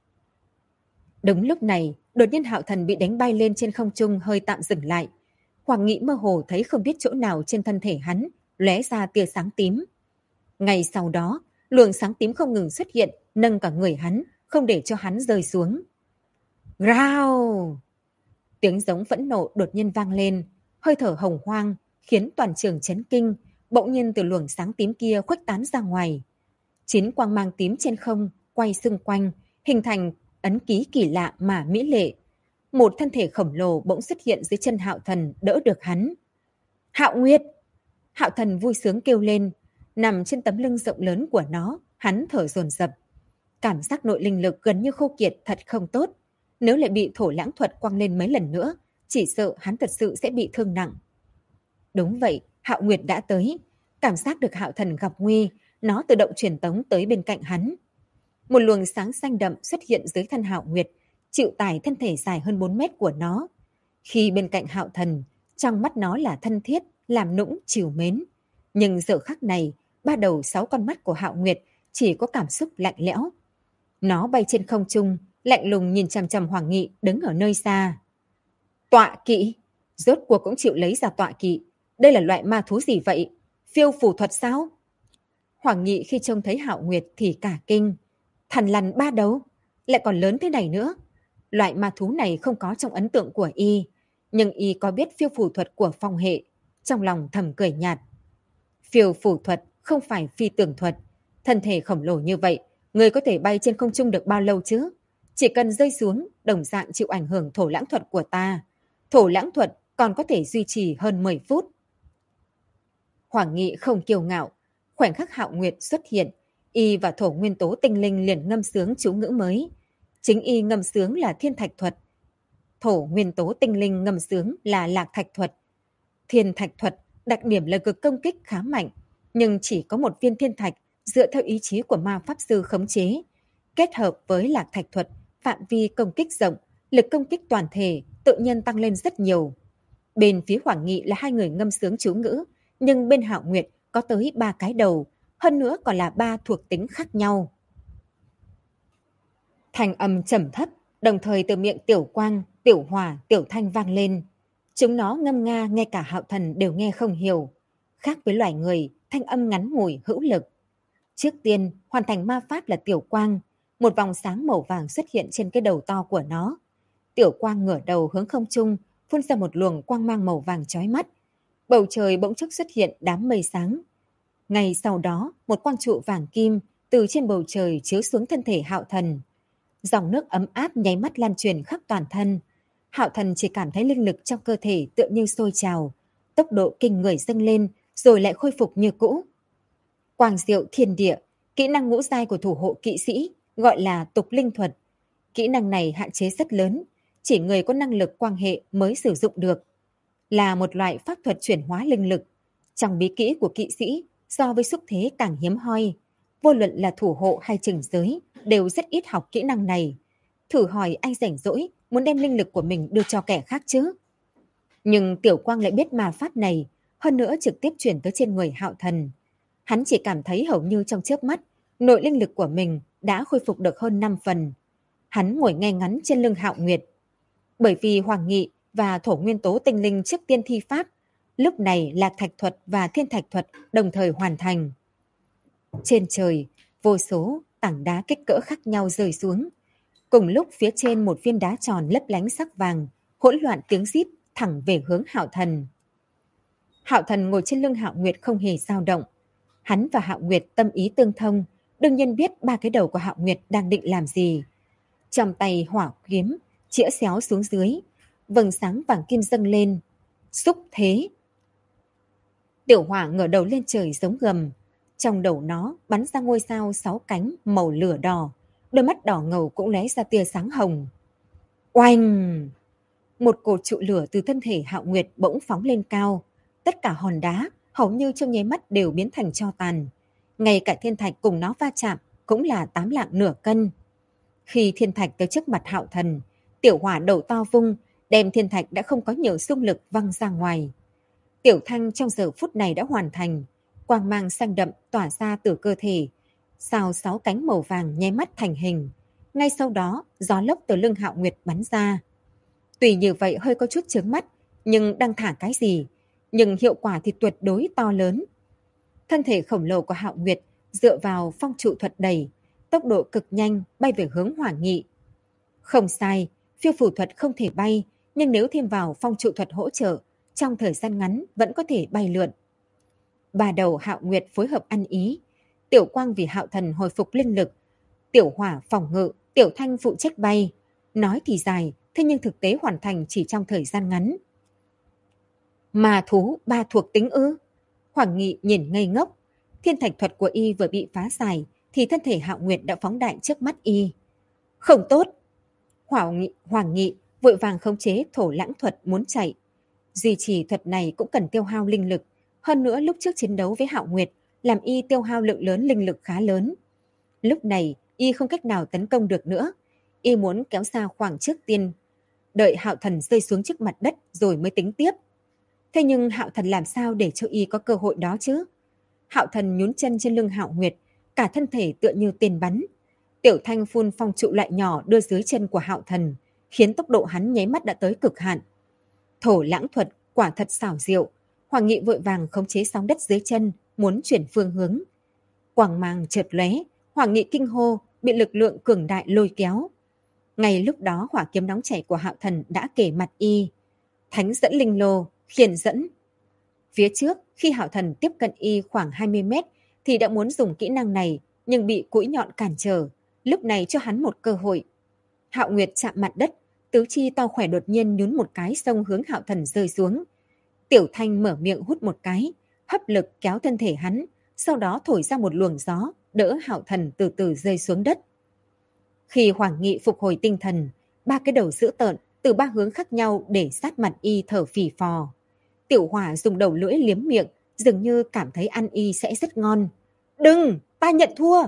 Đúng lúc này, đột nhiên Hạo Thần bị đánh bay lên trên không trung hơi tạm dừng lại. Hoàng Nghị mơ hồ thấy không biết chỗ nào trên thân thể hắn lóe ra tia sáng tím. Ngay sau đó, luồng sáng tím không ngừng xuất hiện, nâng cả người hắn, không để cho hắn rơi xuống. Rao! Tiếng giống phẫn nộ đột nhiên vang lên, hơi thở hồng hoang, khiến toàn trường chấn kinh, bỗng nhiên từ luồng sáng tím kia khuếch tán ra ngoài. 9 quang mang tím trên không, quay xung quanh, hình thành ấn ký kỳ lạ mà mỹ lệ. Một thân thể khổng lồ bỗng xuất hiện dưới chân Hạo Thần đỡ được hắn. Hạo Nguyệt! Hạo Thần vui sướng kêu lên, nằm trên tấm lưng rộng lớn của nó, hắn thở dồn dập. Cảm giác nội linh lực gần như khô kiệt thật không tốt. Nếu lại bị thổ lãng thuật quăng lên mấy lần nữa, chỉ sợ hắn thật sự sẽ bị thương nặng. Đúng vậy, Hạo Nguyệt đã tới. Cảm giác được Hạo Thần gặp nguy, nó tự động truyền tống tới bên cạnh hắn. Một luồng sáng xanh đậm xuất hiện dưới thân Hạo Nguyệt, chịu tải thân thể dài hơn 4 mét của nó. Khi bên cạnh Hạo Thần, trong mắt nó là thân thiết, làm nũng, trìu mến. Nhưng giờ khắc này, 3 đầu 6 con mắt của Hạo Nguyệt chỉ có cảm xúc lạnh lẽo. Nó bay trên không trung, lạnh lùng nhìn chằm chằm Hoàng Nghị đứng ở nơi xa. Tọa kỵ! Rốt cuộc cũng chịu lấy ra tọa kỵ. Đây là loại ma thú gì vậy? Phiêu phù thuật sao? Hoàng Nghị khi trông thấy Hạo Nguyệt thì cả kinh. Thằn lằn 3 đầu, lại còn lớn thế này nữa. Loại ma thú này không có trong ấn tượng của y, nhưng y có biết phiêu phù thuật của phong hệ. Trong lòng thầm cười nhạt. Phiêu phù thuật không phải phi tưởng thuật. Thân thể khổng lồ như vậy, người có thể bay trên không trung được bao lâu chứ? Chỉ cần rơi xuống, đồng dạng chịu ảnh hưởng thổ lãng thuật của ta. Thổ lãng thuật còn có thể duy trì hơn 10 phút. Hoàng Nghị không kiêu ngạo. Khoảnh khắc Hạo Nguyệt xuất hiện, y và thổ nguyên tố tinh linh liền ngâm sướng chú ngữ mới. Chính y ngâm sướng là thiên thạch thuật. Thổ nguyên tố tinh linh ngâm sướng là lạc thạch thuật. Thiên thạch thuật đặc điểm là cực công kích khá mạnh, nhưng chỉ có một viên thiên thạch dựa theo ý chí của ma pháp sư khống chế. Kết hợp với lạc thạch thuật, phạm vi công kích rộng, lực công kích toàn thể tự nhiên tăng lên rất nhiều. Bên phía Hoàng Nghị là 2 người ngâm sướng chú ngữ, nhưng bên Hạo Nguyệt có tới 3 cái đầu, hơn nữa còn là 3 thuộc tính khác nhau. Thành âm trầm thấp, đồng thời từ miệng Tiểu Quang, Tiểu Hỏa, Tiểu Thanh vang lên. Chúng nó ngâm nga ngay cả Hạo Thần đều nghe không hiểu. Khác với loài người, thanh âm ngắn ngủi hữu lực. Trước tiên, hoàn thành ma pháp là Tiểu Quang. Một vòng sáng màu vàng xuất hiện trên cái đầu to của nó. Tiểu Quang ngửa đầu hướng không trung, phun ra một luồng quang mang màu vàng chói mắt. Bầu trời bỗng chốc xuất hiện đám mây sáng. Ngay sau đó, một quang trụ vàng kim từ trên bầu trời chiếu xuống thân thể Hạo Thần. Dòng nước ấm áp nháy mắt lan truyền khắp toàn thân. Hạo Thần chỉ cảm thấy linh lực trong cơ thể tựa như sôi trào, tốc độ kinh người dâng lên rồi lại khôi phục như cũ. Quang diệu thiên địa, kỹ năng ngũ giai của thủ hộ kỵ sĩ, gọi là tục linh thuật. Kỹ năng này hạn chế rất lớn, chỉ người có năng lực quang hệ mới sử dụng được. Là một loại pháp thuật chuyển hóa linh lực. Trong bí kỹ của kỵ sĩ, so với xúc thế càng hiếm hoi. Vô luận là thủ hộ hay trừng giới, đều rất ít học kỹ năng này. Thử hỏi anh rảnh rỗi, muốn đem linh lực của mình đưa cho kẻ khác chứ? Nhưng Tiểu Quang lại biết ma pháp này, hơn nữa trực tiếp chuyển tới trên người Hạo Thần. Hắn chỉ cảm thấy hầu như trong chớp mắt, nội linh lực của mình đã khôi phục được hơn 5 phần. Hắn ngồi ngay ngắn trên lưng Hạo Nguyệt. Bởi vì Hoàng Nghị và thổ nguyên tố tinh linh trước tiên thi pháp, lúc này Lạc Thạch thuật và Thiên Thạch thuật đồng thời hoàn thành. Trên trời, vô số tảng đá kích cỡ khác nhau rơi xuống. Cùng lúc phía trên một viên đá tròn lấp lánh sắc vàng, hỗn loạn tiếng rít thẳng về hướng Hạo Thần. Hạo Thần ngồi trên lưng Hạo Nguyệt không hề dao động. Hắn và Hạo Nguyệt tâm ý tương thông, đương nhiên biết ba cái đầu của Hạo Nguyệt đang định làm gì. Trong tay hỏa kiếm, chĩa xéo xuống dưới, vầng sáng vàng kim dâng lên. Xúc thế. Tiểu Hỏa ngửa đầu lên trời giống gầm. Trong đầu nó bắn ra ngôi sao 6 cánh màu lửa đỏ, đôi mắt đỏ ngầu cũng lóe ra tia sáng hồng. Oanh! Một cột trụ lửa từ thân thể Hạo Nguyệt bỗng phóng lên cao. Tất cả hòn đá hầu như trong nháy mắt đều biến thành tro tàn. Ngay cả thiên thạch cùng nó va chạm cũng là 8 lạng nửa cân. Khi thiên thạch tới trước mặt Hạo Thần, Tiểu Hỏa đầu to vung, đem thiên thạch đã không có nhiều xung lực văng ra ngoài. Tiểu Thanh trong giờ phút này đã hoàn thành, quang mang xanh đậm tỏa ra từ cơ thể, sao 6 cánh màu vàng nháy mắt thành hình. Ngay sau đó, gió lốc từ lưng Hạo Nguyệt bắn ra. Tuy như vậy hơi có chút chướng mắt, nhưng đang thả cái gì? Nhưng hiệu quả thì tuyệt đối to lớn. Thân thể khổng lồ của Hạo Nguyệt dựa vào phong trụ thuật đẩy, tốc độ cực nhanh bay về hướng Hoàng Nghị. Không sai, phiêu phù thuật không thể bay, nhưng nếu thêm vào phong trụ thuật hỗ trợ, trong thời gian ngắn vẫn có thể bay lượn. Ba đầu Hạo Nguyệt phối hợp ăn ý. Tiểu Quang vì Hạo Thần hồi phục linh lực, Tiểu Hỏa phòng ngự, Tiểu Thanh phụ trách bay. Nói thì dài, thế nhưng thực tế hoàn thành chỉ trong thời gian ngắn. Ma thú ba thuộc tính ư? Hoàng Nghị nhìn ngây ngốc. Thiên thạch thuật của y vừa bị phá giải, thì thân thể Hạo Nguyệt đã phóng đại trước mắt y. Không tốt! Hoàng Nghị vội vàng khống chế thổ lãng thuật muốn chạy. Duy trì thuật này cũng cần tiêu hao linh lực. Hơn nữa lúc trước chiến đấu với Hạo Nguyệt, làm y tiêu hao lượng lớn linh lực khá lớn. Lúc này, y không cách nào tấn công được nữa. Y muốn kéo xa khoảng trước tiên, đợi Hạo Thần rơi xuống trước mặt đất rồi mới tính tiếp. Thế nhưng Hạo Thần làm sao để cho y có cơ hội đó chứ? Hạo Thần nhún chân trên lưng Hạo Nguyệt, cả thân thể tựa như tên bắn. Tiểu Thanh phun phong trụ loại nhỏ đưa dưới chân của Hạo Thần, khiến tốc độ hắn nháy mắt đã tới cực hạn. Thổ lãng thuật quả thật xảo diệu. Hoàng Nghị vội vàng khống chế sóng đất dưới chân, muốn chuyển phương hướng. Quang mang chợt lóe, Hoàng Nghị kinh hô, bị lực lượng cường đại lôi kéo. Ngay lúc đó hỏa kiếm nóng chảy của Hạo Thần đã kề mặt y. Thánh dẫn linh lô, khiển dẫn. Phía trước, khi Hạo Thần tiếp cận y khoảng 20 mét, thì đã muốn dùng kỹ năng này, nhưng bị cũi nhọn cản trở. Lúc này cho hắn một cơ hội. Hạo Nguyệt chạm mặt đất, tứ chi to khỏe đột nhiên nhún một cái xông hướng Hạo Thần rơi xuống. Tiểu Thanh mở miệng hút một cái, hấp lực kéo thân thể hắn, sau đó thổi ra một luồng gió, đỡ Hạo Thần từ từ rơi xuống đất. Khi Hoàng Nghị phục hồi tinh thần, ba cái đầu dữ tợn từ ba hướng khác nhau để sát mặt y thở phì phò. Tiểu Hỏa dùng đầu lưỡi liếm miệng, dường như cảm thấy ăn y sẽ rất ngon. Đừng, ta nhận thua!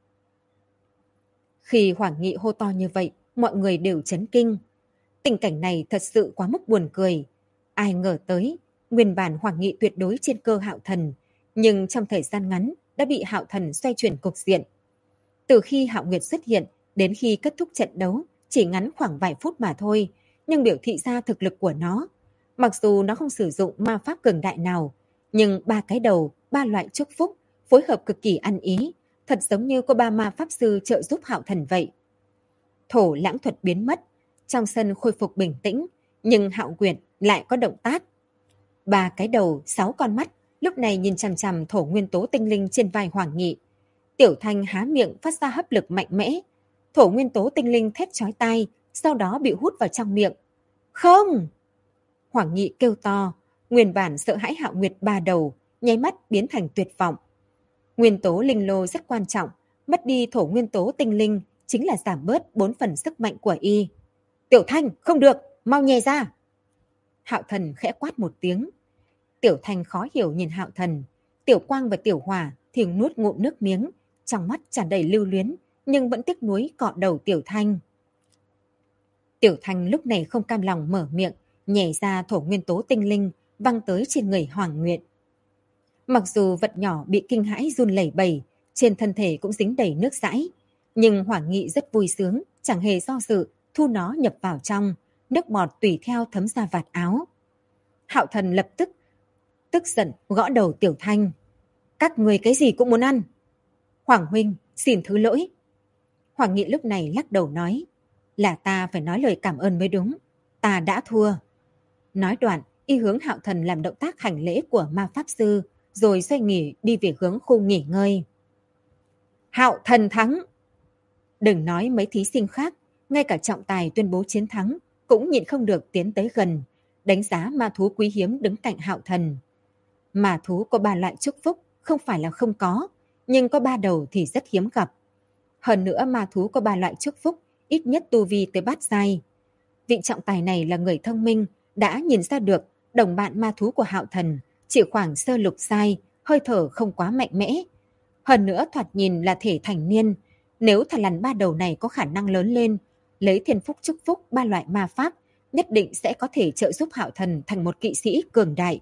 Khi Hoàng Nghị hô to như vậy, mọi người đều chấn kinh. Tình cảnh này thật sự quá mức buồn cười. Ai ngờ tới, nguyên bản Hoàng Nghị tuyệt đối trên cơ Hạo Thần, nhưng trong thời gian ngắn đã bị Hạo Thần xoay chuyển cục diện. Từ khi Hạo Nguyệt xuất hiện, Đến khi kết thúc trận đấu, chỉ ngắn khoảng vài phút mà thôi, nhưng biểu thị ra thực lực của nó. Mặc dù nó không sử dụng ma pháp cường đại nào, nhưng 3 cái đầu, 3 loại chúc phúc, phối hợp cực kỳ ăn ý, thật giống như có 3 ma pháp sư trợ giúp Hạo Thần vậy. Thổ lãng thuật biến mất, trong sân khôi phục bình tĩnh, nhưng Hạo Nguyệt lại có động tác. 3 cái đầu, 6 con mắt, lúc này nhìn chằm chằm thổ nguyên tố tinh linh trên vai Hoàng Nghị. Tiểu Thanh há miệng phát ra hấp lực mạnh mẽ. Thổ nguyên tố tinh linh thét chói tai, sau đó bị hút vào trong miệng. Không! Hoàng Nghị kêu to, nguyên bản sợ hãi Hạo Nguyệt 3 đầu, nháy mắt biến thành tuyệt vọng. Nguyên tố linh lô rất quan trọng, mất đi thổ nguyên tố tinh linh chính là giảm bớt 4 phần sức mạnh của y. Tiểu Thanh, không được, mau nhè ra! Hạo Thần khẽ quát một tiếng. Tiểu Thanh khó hiểu nhìn Hạo Thần. Tiểu Quang và Tiểu Hỏa thì nuốt ngụm nước miếng, trong mắt tràn đầy lưu luyến, nhưng vẫn tiếc nuối cọ đầu Tiểu Thanh. Tiểu Thanh lúc này không cam lòng mở miệng, nhảy ra thổ nguyên tố tinh linh, văng tới trên người Hoàng Nguyệt. Mặc dù vật nhỏ bị kinh hãi run lẩy bẩy, trên thân thể cũng dính đầy nước dãi, nhưng Hoàng Nghị rất vui sướng, chẳng hề do dự, thu nó nhập vào trong, nước bọt tùy theo thấm ra vạt áo. Hạo Thần lập tức tức giận gõ đầu Tiểu Thanh. Các người cái gì cũng muốn ăn. Hoàng huynh, xin thứ lỗi. Hoàng Nghị lúc này lắc đầu nói, là ta phải nói lời cảm ơn mới đúng. Ta đã thua. Nói đoạn, y hướng Hạo Thần làm động tác hành lễ của ma pháp sư, rồi xoay nghỉ đi về hướng khu nghỉ ngơi. Hạo Thần thắng. Đừng nói mấy thí sinh khác, ngay cả trọng tài tuyên bố chiến thắng cũng nhịn không được tiến tới gần, đánh giá ma thú quý hiếm đứng cạnh Hạo Thần. Ma thú có 3 loại chúc phúc, không phải là không có, nhưng có 3 đầu thì rất hiếm gặp. Hơn nữa ma thú có 3 loại chúc phúc, ít nhất tu vi tới bát giai. Vị trọng tài này là người thông minh, đã nhìn ra được đồng bạn ma thú của Hạo Thần chỉ khoảng sơ lục giai, hơi thở không quá mạnh mẽ. Hơn nữa thoạt nhìn là thể thành niên, nếu thằn lằn 3 đầu này có khả năng lớn lên, lấy thiên phúc chúc phúc 3 loại ma pháp, nhất định sẽ có thể trợ giúp Hạo Thần thành một kỵ sĩ cường đại.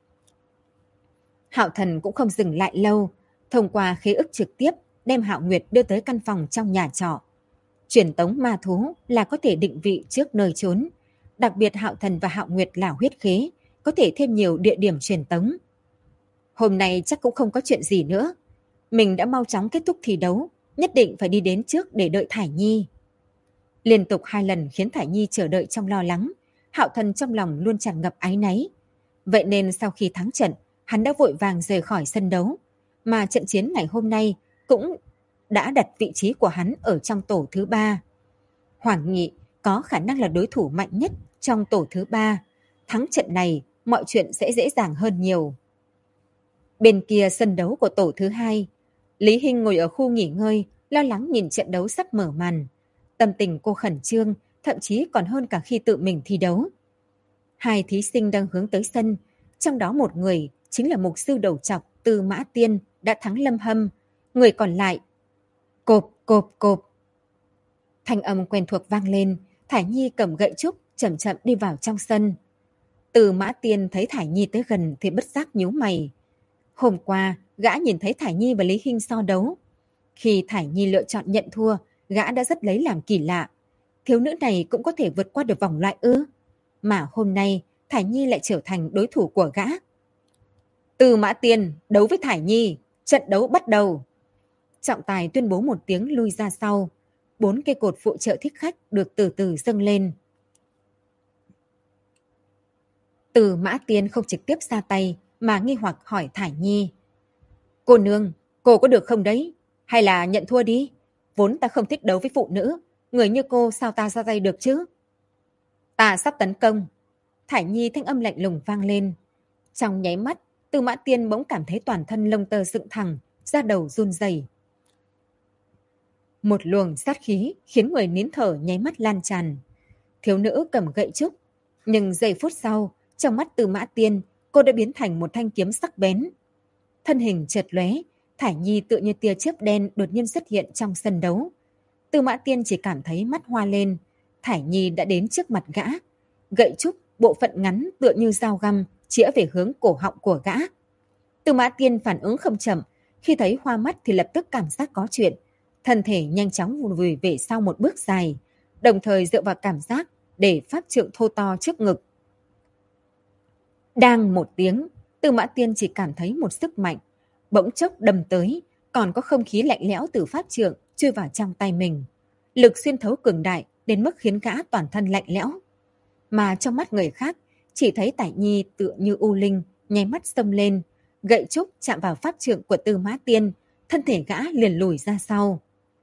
Hạo Thần cũng không dừng lại lâu, thông qua khế ức trực tiếp đem Hạo Nguyệt đưa tới căn phòng trong nhà trọ. Truyền tống ma thú là có thể định vị trước nơi trốn, đặc biệt Hạo Thần và Hạo Nguyệt là huyết khế, có thể thêm nhiều địa điểm truyền tống. Hôm nay chắc cũng không có chuyện gì nữa, mình đã mau chóng kết thúc thi đấu, nhất định phải đi đến trước để đợi Thải Nhi. Liên tục 2 lần khiến Thải Nhi chờ đợi trong lo lắng, Hạo Thần trong lòng luôn tràn ngập áy náy. Vậy nên sau khi thắng trận, hắn đã vội vàng rời khỏi sân đấu, mà trận chiến ngày hôm nay cũng đã đặt vị trí của hắn ở trong tổ thứ 3. Hoàng Nghị có khả năng là đối thủ mạnh nhất trong tổ thứ 3. Thắng trận này, mọi chuyện sẽ dễ dàng hơn nhiều. Bên kia sân đấu của tổ thứ 2, Lý Hinh ngồi ở khu nghỉ ngơi, lo lắng nhìn trận đấu sắp mở màn. Tâm tình cô khẩn trương, thậm chí còn hơn cả khi tự mình thi đấu. 2 thí sinh đang hướng tới sân, trong đó một người chính là mục sư đầu trọc Tư Mã Tiên đã thắng Lâm Hâm, người còn lại cộp cộp cộp. Thanh âm quen thuộc vang lên, Thải Nhi cầm gậy trúc chậm chậm đi vào trong sân. Tư Mã Tiên thấy Thải Nhi tới gần thì bất giác nhíu mày. Hôm qua, gã nhìn thấy Thải Nhi và Lý Hinh so đấu. Khi Thải Nhi lựa chọn nhận thua, gã đã rất lấy làm kỳ lạ. Thiếu nữ này cũng có thể vượt qua được vòng loại ư? Mà hôm nay, Thải Nhi lại trở thành đối thủ của gã. Tư Mã Tiên đấu với Thải Nhi, trận đấu bắt đầu. Trọng tài tuyên bố một tiếng lui ra sau. 4 cây cột phụ trợ thích khách được từ từ dâng lên. Tư Mã Tiên không trực tiếp ra tay mà nghi hoặc hỏi Thải Nhi. Cô nương, cô có được không đấy? Hay là nhận thua đi? Vốn ta không thích đấu với phụ nữ. Người như cô sao ta ra tay được chứ? Ta sắp tấn công. Thải Nhi thanh âm lạnh lùng vang lên. Trong nháy mắt, Tư Mã Tiên bỗng cảm thấy toàn thân lông tơ dựng thẳng, da đầu run rẩy. Một luồng sát khí khiến người nín thở nháy mắt lan tràn. Thiếu nữ cầm gậy trúc, nhưng giây phút sau, trong mắt Tư Mã Tiên, cô đã biến thành một thanh kiếm sắc bén. Thân hình chợt lóe, Thải Nhi tựa như tia chớp đen đột nhiên xuất hiện trong sân đấu. Tư Mã Tiên chỉ cảm thấy mắt hoa lên, Thải Nhi đã đến trước mặt gã. Gậy trúc, bộ phận ngắn tựa như dao găm, chĩa về hướng cổ họng của gã. Tư Mã Tiên phản ứng không chậm, khi thấy hoa mắt thì lập tức cảm giác có chuyện. thân thể nhanh chóng lùi về sau một bước dài, đồng thời dựa vào cảm giác để pháp trượng thô to trước ngực. Đang một tiếng, Tư Mã Tiên chỉ cảm thấy một sức mạnh bỗng chốc đâm tới, còn có không khí lạnh lẽo từ pháp trượng chui vào trong tay mình. Lực xuyên thấu cường đại đến mức khiến gã toàn thân lạnh lẽo. Mà trong mắt người khác, chỉ thấy Tải Nhi tựa như u linh, nháy mắt xông lên, gậy trúc chạm vào pháp trượng của Tư Mã Tiên, thân thể gã liền lùi ra sau.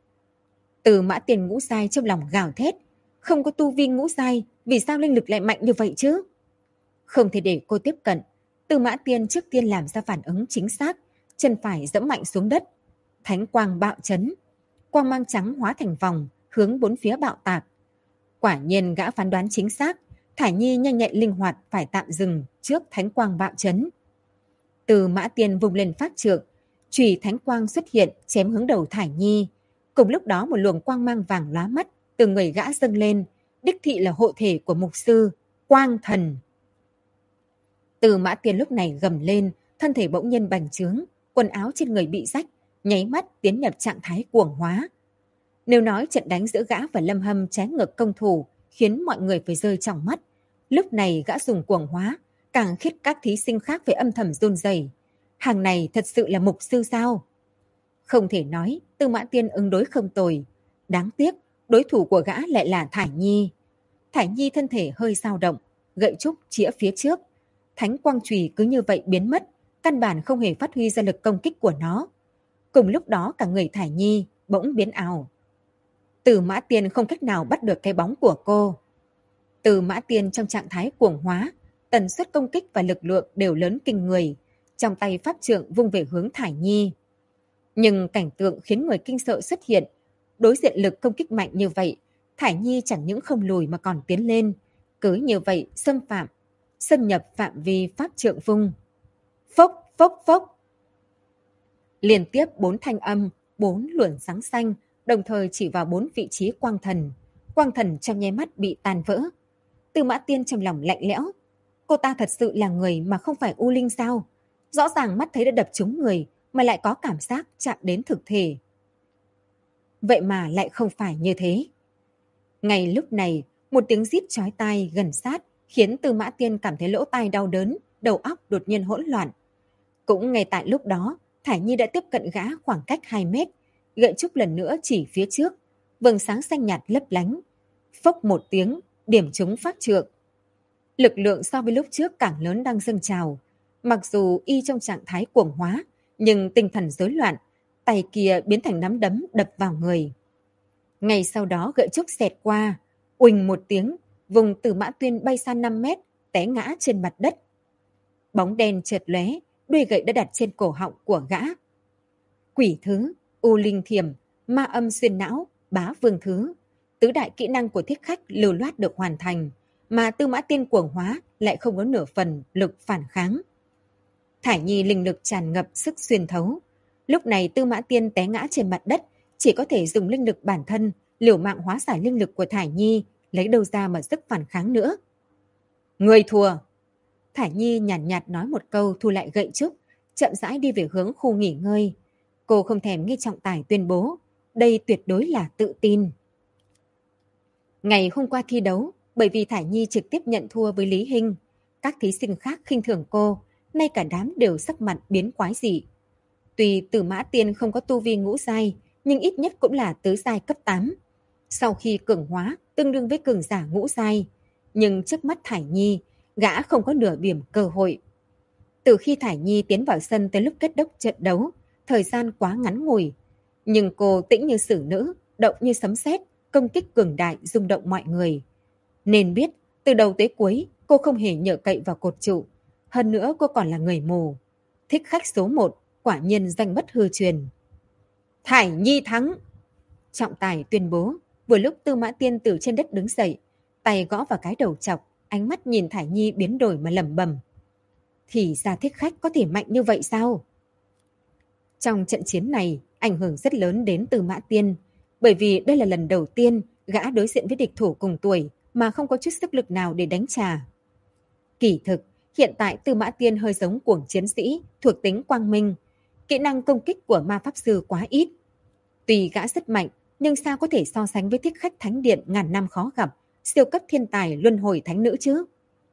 Tư Mã Tiên ngũ giai trong lòng gào thét, không có tu vi ngũ giai, vì sao linh lực lại mạnh như vậy chứ? Không thể để cô tiếp cận, Tư Mã Tiên trước tiên làm ra phản ứng chính xác, chân phải giẫm mạnh xuống đất. Thánh quang bạo chấn, quang mang trắng hóa thành vòng, hướng bốn phía bạo tạc. Quả nhiên gã phán đoán chính xác, Thải Nhi nhanh nhạy linh hoạt phải tạm dừng trước thánh quang bạo chấn. Tư Mã Tiên vùng lên pháp trượng, chùy thánh quang xuất hiện chém hướng đầu Thải Nhi. Cùng lúc đó một luồng quang mang vàng lóa mắt từ người gã dâng lên, đích thị là hộ thể của mục sư Quang Thần. Tư Mã Tiên lúc này gầm lên, thân thể bỗng nhiên bành trướng, quần áo trên người bị rách, nháy mắt tiến nhập trạng thái cuồng hóa. Nếu nói trận đánh giữa gã và Lâm Hâm trái ngược công thủ khiến mọi người phải rơi trong mắt, lúc này gã dùng cuồng hóa, càng khiến các thí sinh khác phải âm thầm run rẩy. Hàng này thật sự là mục sư sao? Không thể nói, Tư Mã Tiên ứng đối không tồi. Đáng tiếc, đối thủ của gã lại là Thải Nhi. Thải Nhi thân thể hơi dao động, gậy trúc chĩa phía trước. Thánh quang chùy cứ như vậy biến mất, căn bản không hề phát huy ra lực công kích của nó. Cùng lúc đó cả người Thải Nhi bỗng biến ảo. Tư Mã Tiên không cách nào bắt được cái bóng của cô. Tư Mã Tiên trong trạng thái cuồng hóa, tần suất công kích và lực lượng đều lớn kinh người, trong tay pháp trượng vung về hướng Thải Nhi. Nhưng cảnh tượng khiến người kinh sợ xuất hiện. Đối diện lực công kích mạnh như vậy, Thải Nhi chẳng những không lùi mà còn tiến lên. Cứ như vậy xâm nhập phạm vi pháp trượng vung. Phốc, phốc, phốc. Liên tiếp 4 thanh âm, 4 luồng sáng xanh, đồng thời chỉ vào 4 vị trí quang thần. Quang thần trong nháy mắt bị tan vỡ. Tư Mã Tiên trong lòng lạnh lẽo. Cô ta thật sự là người mà không phải U Linh sao? Rõ ràng mắt thấy đã đập trúng người, mà lại có cảm giác chạm đến thực thể. Vậy mà lại không phải như thế. Ngay lúc này, một tiếng rít chói tai gần sát khiến Tư Mã Tiên cảm thấy lỗ tai đau đớn, đầu óc đột nhiên hỗn loạn. Cũng ngay tại lúc đó, Thải Nhi đã tiếp cận gã khoảng cách 2 mét, gậy trúc lần nữa chỉ phía trước, vầng sáng xanh nhạt lấp lánh. Phốc một tiếng, điểm trúng pháp trượng. Lực lượng so với lúc trước càng lớn đang dâng trào. Mặc dù y trong trạng thái cuồng hóa, nhưng tinh thần rối loạn, tay kia biến thành nắm đấm đập vào người. Ngay sau đó gậy trúc xẹt qua, uỳnh một tiếng, vùng Tư Mã Tiên bay xa 5 mét, té ngã trên mặt đất. Bóng đen chợt lóe, đuôi gậy đã đặt trên cổ họng của gã. Quỷ thứ, U Linh Thiểm, Ma Âm Xuyên Não, Bá Vương Thứ. Tứ đại kỹ năng của thiết khách lưu loát được hoàn thành, mà Tư Mã Tiên cuồng hóa lại không có nửa phần lực phản kháng. Thải Nhi linh lực tràn ngập sức xuyên thấu. Lúc này Tư Mã Tiên té ngã trên mặt đất, chỉ có thể dùng linh lực bản thân, liều mạng hóa giải linh lực của Thải Nhi, lấy đâu ra mà sức phản kháng nữa. Người thua. Thải Nhi nhàn nhạt nói một câu thu lại gậy trúc, chậm rãi đi về hướng khu nghỉ ngơi. Cô không thèm nghe trọng tài tuyên bố, đây tuyệt đối là tự tin. Ngày hôm qua thi đấu, bởi vì Thải Nhi trực tiếp nhận thua với Lý Hinh, các thí sinh khác khinh thường cô, nay cả đám đều sắc mặt biến quái dị. Tuy Tư Mã Tiên không có tu vi ngũ giai, nhưng ít nhất cũng là tứ giai cấp 8. Sau khi cường hóa, tương đương với cường giả ngũ giai, nhưng trước mắt Thải Nhi, gã không có nửa điểm cơ hội. Từ khi Thải Nhi tiến vào sân tới lúc kết thúc trận đấu, thời gian quá ngắn ngủi, nhưng cô tĩnh như xử nữ, động như sấm sét, công kích cường đại rung động mọi người. Nên biết, từ đầu tới cuối, cô không hề nhờ cậy vào cột trụ. Hơn nữa cô còn là người mù. Thích khách số 1, quả nhiên danh bất hư truyền. Thải Nhi thắng! Trọng tài tuyên bố, vừa lúc Tư Mã Tiên từ trên đất đứng dậy, tay gõ vào cái đầu chọc, ánh mắt nhìn Thải Nhi biến đổi mà lẩm bẩm. Thì ra thích khách có thể mạnh như vậy sao? Trong trận chiến này, ảnh hưởng rất lớn đến Tư Mã Tiên, bởi vì đây là lần đầu tiên gã đối diện với địch thủ cùng tuổi mà không có chút sức lực nào để đánh trả. Kỳ thực, hiện tại Tư Mã Tiên hơi giống cuồng chiến sĩ, thuộc tính quang minh. Kỹ năng công kích của ma pháp sư quá ít. Tuy gã rất mạnh, nhưng sao có thể so sánh với thích khách thánh điện ngàn năm khó gặp, siêu cấp thiên tài luân hồi thánh nữ chứ?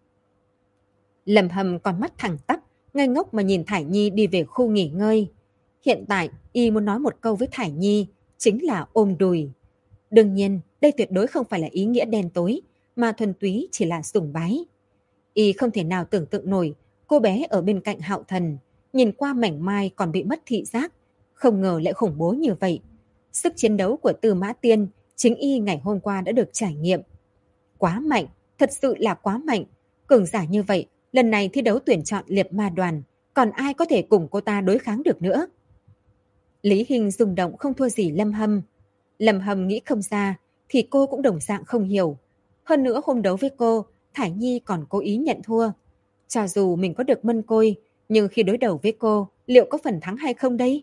Lâm Hâm còn mắt thẳng tắp, ngây ngốc mà nhìn Thải Nhi đi về khu nghỉ ngơi. Hiện tại, y muốn nói một câu với Thải Nhi, chính là ôm đùi. Đương nhiên, đây tuyệt đối không phải là ý nghĩa đen tối, mà thuần túy chỉ là sùng bái. Y không thể nào tưởng tượng nổi, cô bé ở bên cạnh Hạo Thần, nhìn qua mảnh mai còn bị mất thị giác, không ngờ lại khủng bố như vậy. Sức chiến đấu của Tư Mã Tiên, chính y ngày hôm qua đã được trải nghiệm. Quá mạnh, thật sự là quá mạnh. Cường giả như vậy, lần này thi đấu tuyển chọn liệt ma đoàn, còn ai có thể cùng cô ta đối kháng được nữa? Lý Hinh rung động không thua gì Lâm Hâm. Lâm Hâm nghĩ không ra, thì cô cũng đồng dạng không hiểu. Hơn nữa hôm đấu với cô, Thải Nhi còn cố ý nhận thua. Cho dù mình có được mân côi, nhưng khi đối đầu với cô, liệu có phần thắng hay không đây?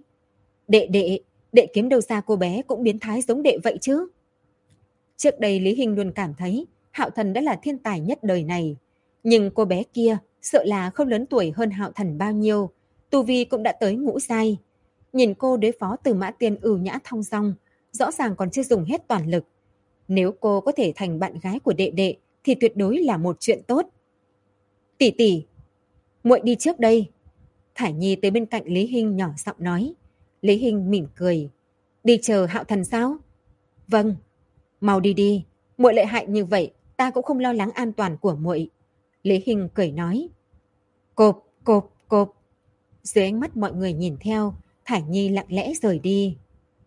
Đệ kiếm đâu ra cô bé cũng biến thái giống đệ vậy chứ? Trước đây Lý Hinh luôn cảm thấy Hạo Thần đã là thiên tài nhất đời này. Nhưng cô bé kia sợ là không lớn tuổi hơn Hạo Thần bao nhiêu, tu vi cũng đã tới ngũ giai. Nhìn cô đối phó Từ Mã Tiên ưu nhã thong dong, rõ ràng còn chưa dùng hết toàn lực. Nếu cô có thể thành bạn gái của đệ đệ thì tuyệt đối là một chuyện tốt. Tỷ tỷ, muội đi trước đây. Thải Nhi tới bên cạnh Lý Hinh nhỏ giọng nói. Lý Hinh mỉm cười. Đi chờ Hạo Thần sao? Vâng. Mau đi đi, muội lợi hại như vậy, ta cũng không lo lắng an toàn của muội. Lý Hinh cười nói. Cộp, cộp, cộp. Dưới ánh mắt mọi người nhìn theo, Thải Nhi lặng lẽ rời đi.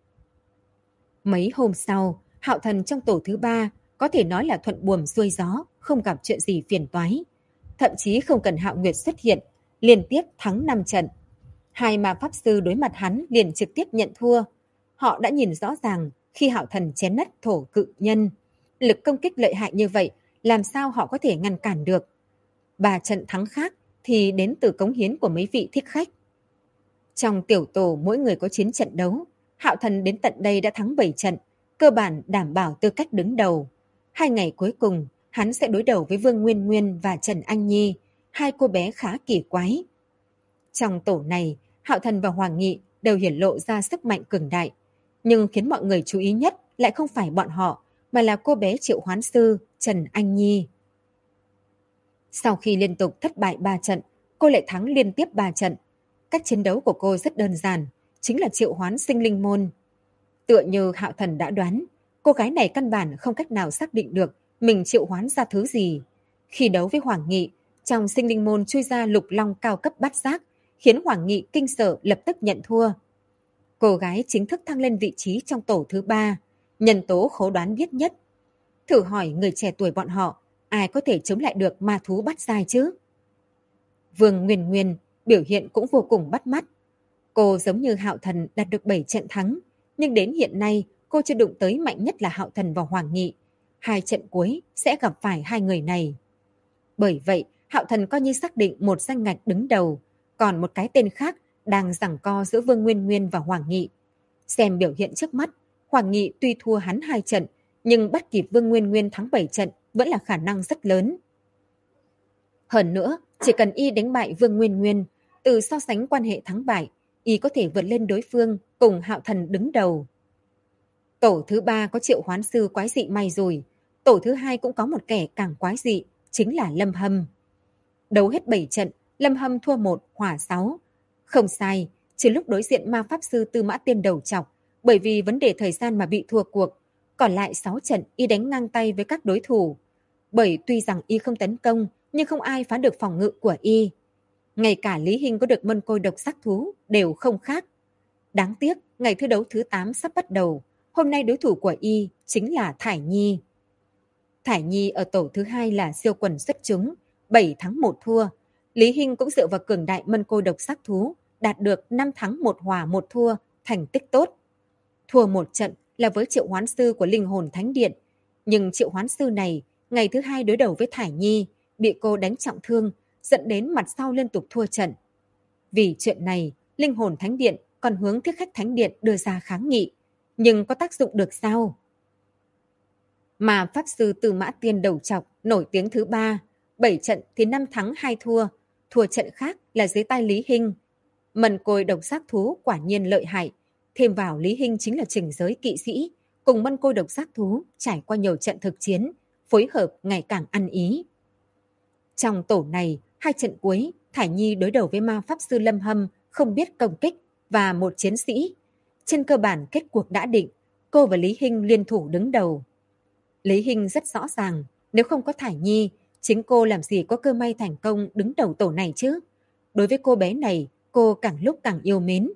Mấy hôm sau, Hạo Thần trong tổ thứ 3 có thể nói là thuận buồm xuôi gió, không gặp chuyện gì phiền toái. Thậm chí không cần Hạo Nguyệt xuất hiện, liên tiếp thắng 5 trận. Hai ma pháp sư đối mặt hắn liền trực tiếp nhận thua. Họ đã nhìn rõ ràng khi Hạo Thần chém nát thổ cự nhân. Lực công kích lợi hại như vậy, làm sao họ có thể ngăn cản được? 3 trận thắng khác thì đến từ cống hiến của mấy vị thích khách. Trong tiểu tổ mỗi người có 9 trận đấu, Hạo Thần đến tận đây đã thắng 7 trận, cơ bản đảm bảo tư cách đứng đầu. 2 ngày cuối cùng, hắn sẽ đối đầu với Vương Nguyên Nguyên và Trần Anh Nhi, hai cô bé khá kỳ quái. Trong tổ này, Hạo Thần và Hoàng Nghị đều hiển lộ ra sức mạnh cường đại. Nhưng khiến mọi người chú ý nhất lại không phải bọn họ, mà là cô bé triệu hoán sư Trần Anh Nhi. Sau khi liên tục thất bại 3 trận, cô lại thắng liên tiếp 3 trận. Cách chiến đấu của cô rất đơn giản, chính là triệu hoán sinh linh môn. Tựa như Hạo Thần đã đoán, cô gái này căn bản không cách nào xác định được mình triệu hoán ra thứ gì. Khi đấu với Hoàng Nghị, trong sinh linh môn chui ra lục long cao cấp bát giác, khiến Hoàng Nghị kinh sợ lập tức nhận thua. Cô gái chính thức thăng lên vị trí trong tổ thứ 3, nhân tố khố đoán biết nhất. Thử hỏi người trẻ tuổi bọn họ, ai có thể chống lại được ma thú bát giai chứ? Vương Nguyên Nguyên biểu hiện cũng vô cùng bắt mắt. Cô giống như Hạo Thần đạt được 7 trận thắng, nhưng đến hiện nay cô chưa đụng tới mạnh nhất là Hạo Thần và Hoàng Nghị. 2 trận cuối sẽ gặp phải hai người này. Bởi vậy, Hạo Thần coi như xác định một danh ngạch đứng đầu, còn một cái tên khác đang giằng co giữa Vương Nguyên Nguyên và Hoàng Nghị. Xem biểu hiện trước mắt, Hoàng Nghị tuy thua hắn 2 trận, nhưng bắt kịp Vương Nguyên Nguyên thắng 7 trận vẫn là khả năng rất lớn. Hơn nữa, chỉ cần y đánh bại Vương Nguyên Nguyên, từ so sánh quan hệ thắng bại, y có thể vượt lên đối phương cùng Hạo Thần đứng đầu. Tổ thứ 3 có triệu hoán sư quái dị may rồi, tổ thứ 2 cũng có một kẻ càng quái dị, chính là Lâm Hâm. Đấu hết 7 trận, Lâm Hâm thua 1, hòa 6. Không sai, chỉ lúc đối diện ma pháp sư Tư Mã Tiên đầu chọc, bởi vì vấn đề thời gian mà bị thua cuộc. Còn lại 6 trận y đánh ngang tay với các đối thủ. Bởi tuy rằng y không tấn công, nhưng không ai phá được phòng ngự của y. Ngay cả Lý Hinh có được mân côi độc sắc thú đều không khác. Đáng tiếc, ngày thi đấu thứ 8 sắp bắt đầu. Hôm nay đối thủ của y chính là Thải Nhi. Thải Nhi ở tổ thứ 2 là siêu quần xuất chúng, 7 thắng 1 thua. Lý Hinh cũng dựa vào cường đại mân côi độc sắc thú, đạt được 5 thắng 1 hòa 1 thua, thành tích tốt. Thua 1 trận là với triệu hoán sư của linh hồn thánh điện. Nhưng triệu hoán sư này, ngày thứ 2 đối đầu với Thải Nhi, bị cô đánh trọng thương, dẫn đến mặt sau liên tục thua trận. Vì chuyện này, linh hồn thánh điện còn hướng thiết khách thánh điện đưa ra kháng nghị. Nhưng có tác dụng được sao? Mà pháp sư Tư Mã Tiên đầu chọc nổi tiếng thứ 3, 7 trận thì 5 thắng 2 thua, thua trận khác là dưới tay Lý Hinh. Mần côi độc giác thú quả nhiên lợi hại, Thêm vào Lý Hinh chính là trình giới kỵ sĩ, cùng Mân Cô độc sát thú trải qua nhiều trận thực chiến, phối hợp ngày càng ăn ý. Trong tổ này, 2 trận cuối, Thải Nhi đối đầu với ma pháp sư Lâm Hâm không biết công kích và một chiến sĩ. Trên cơ bản kết cuộc đã định, cô và Lý Hinh liên thủ đứng đầu. Lý Hinh rất rõ ràng, nếu không có Thải Nhi, chính cô làm gì có cơ may thành công đứng đầu tổ này chứ. Đối với cô bé này, cô càng lúc càng yêu mến.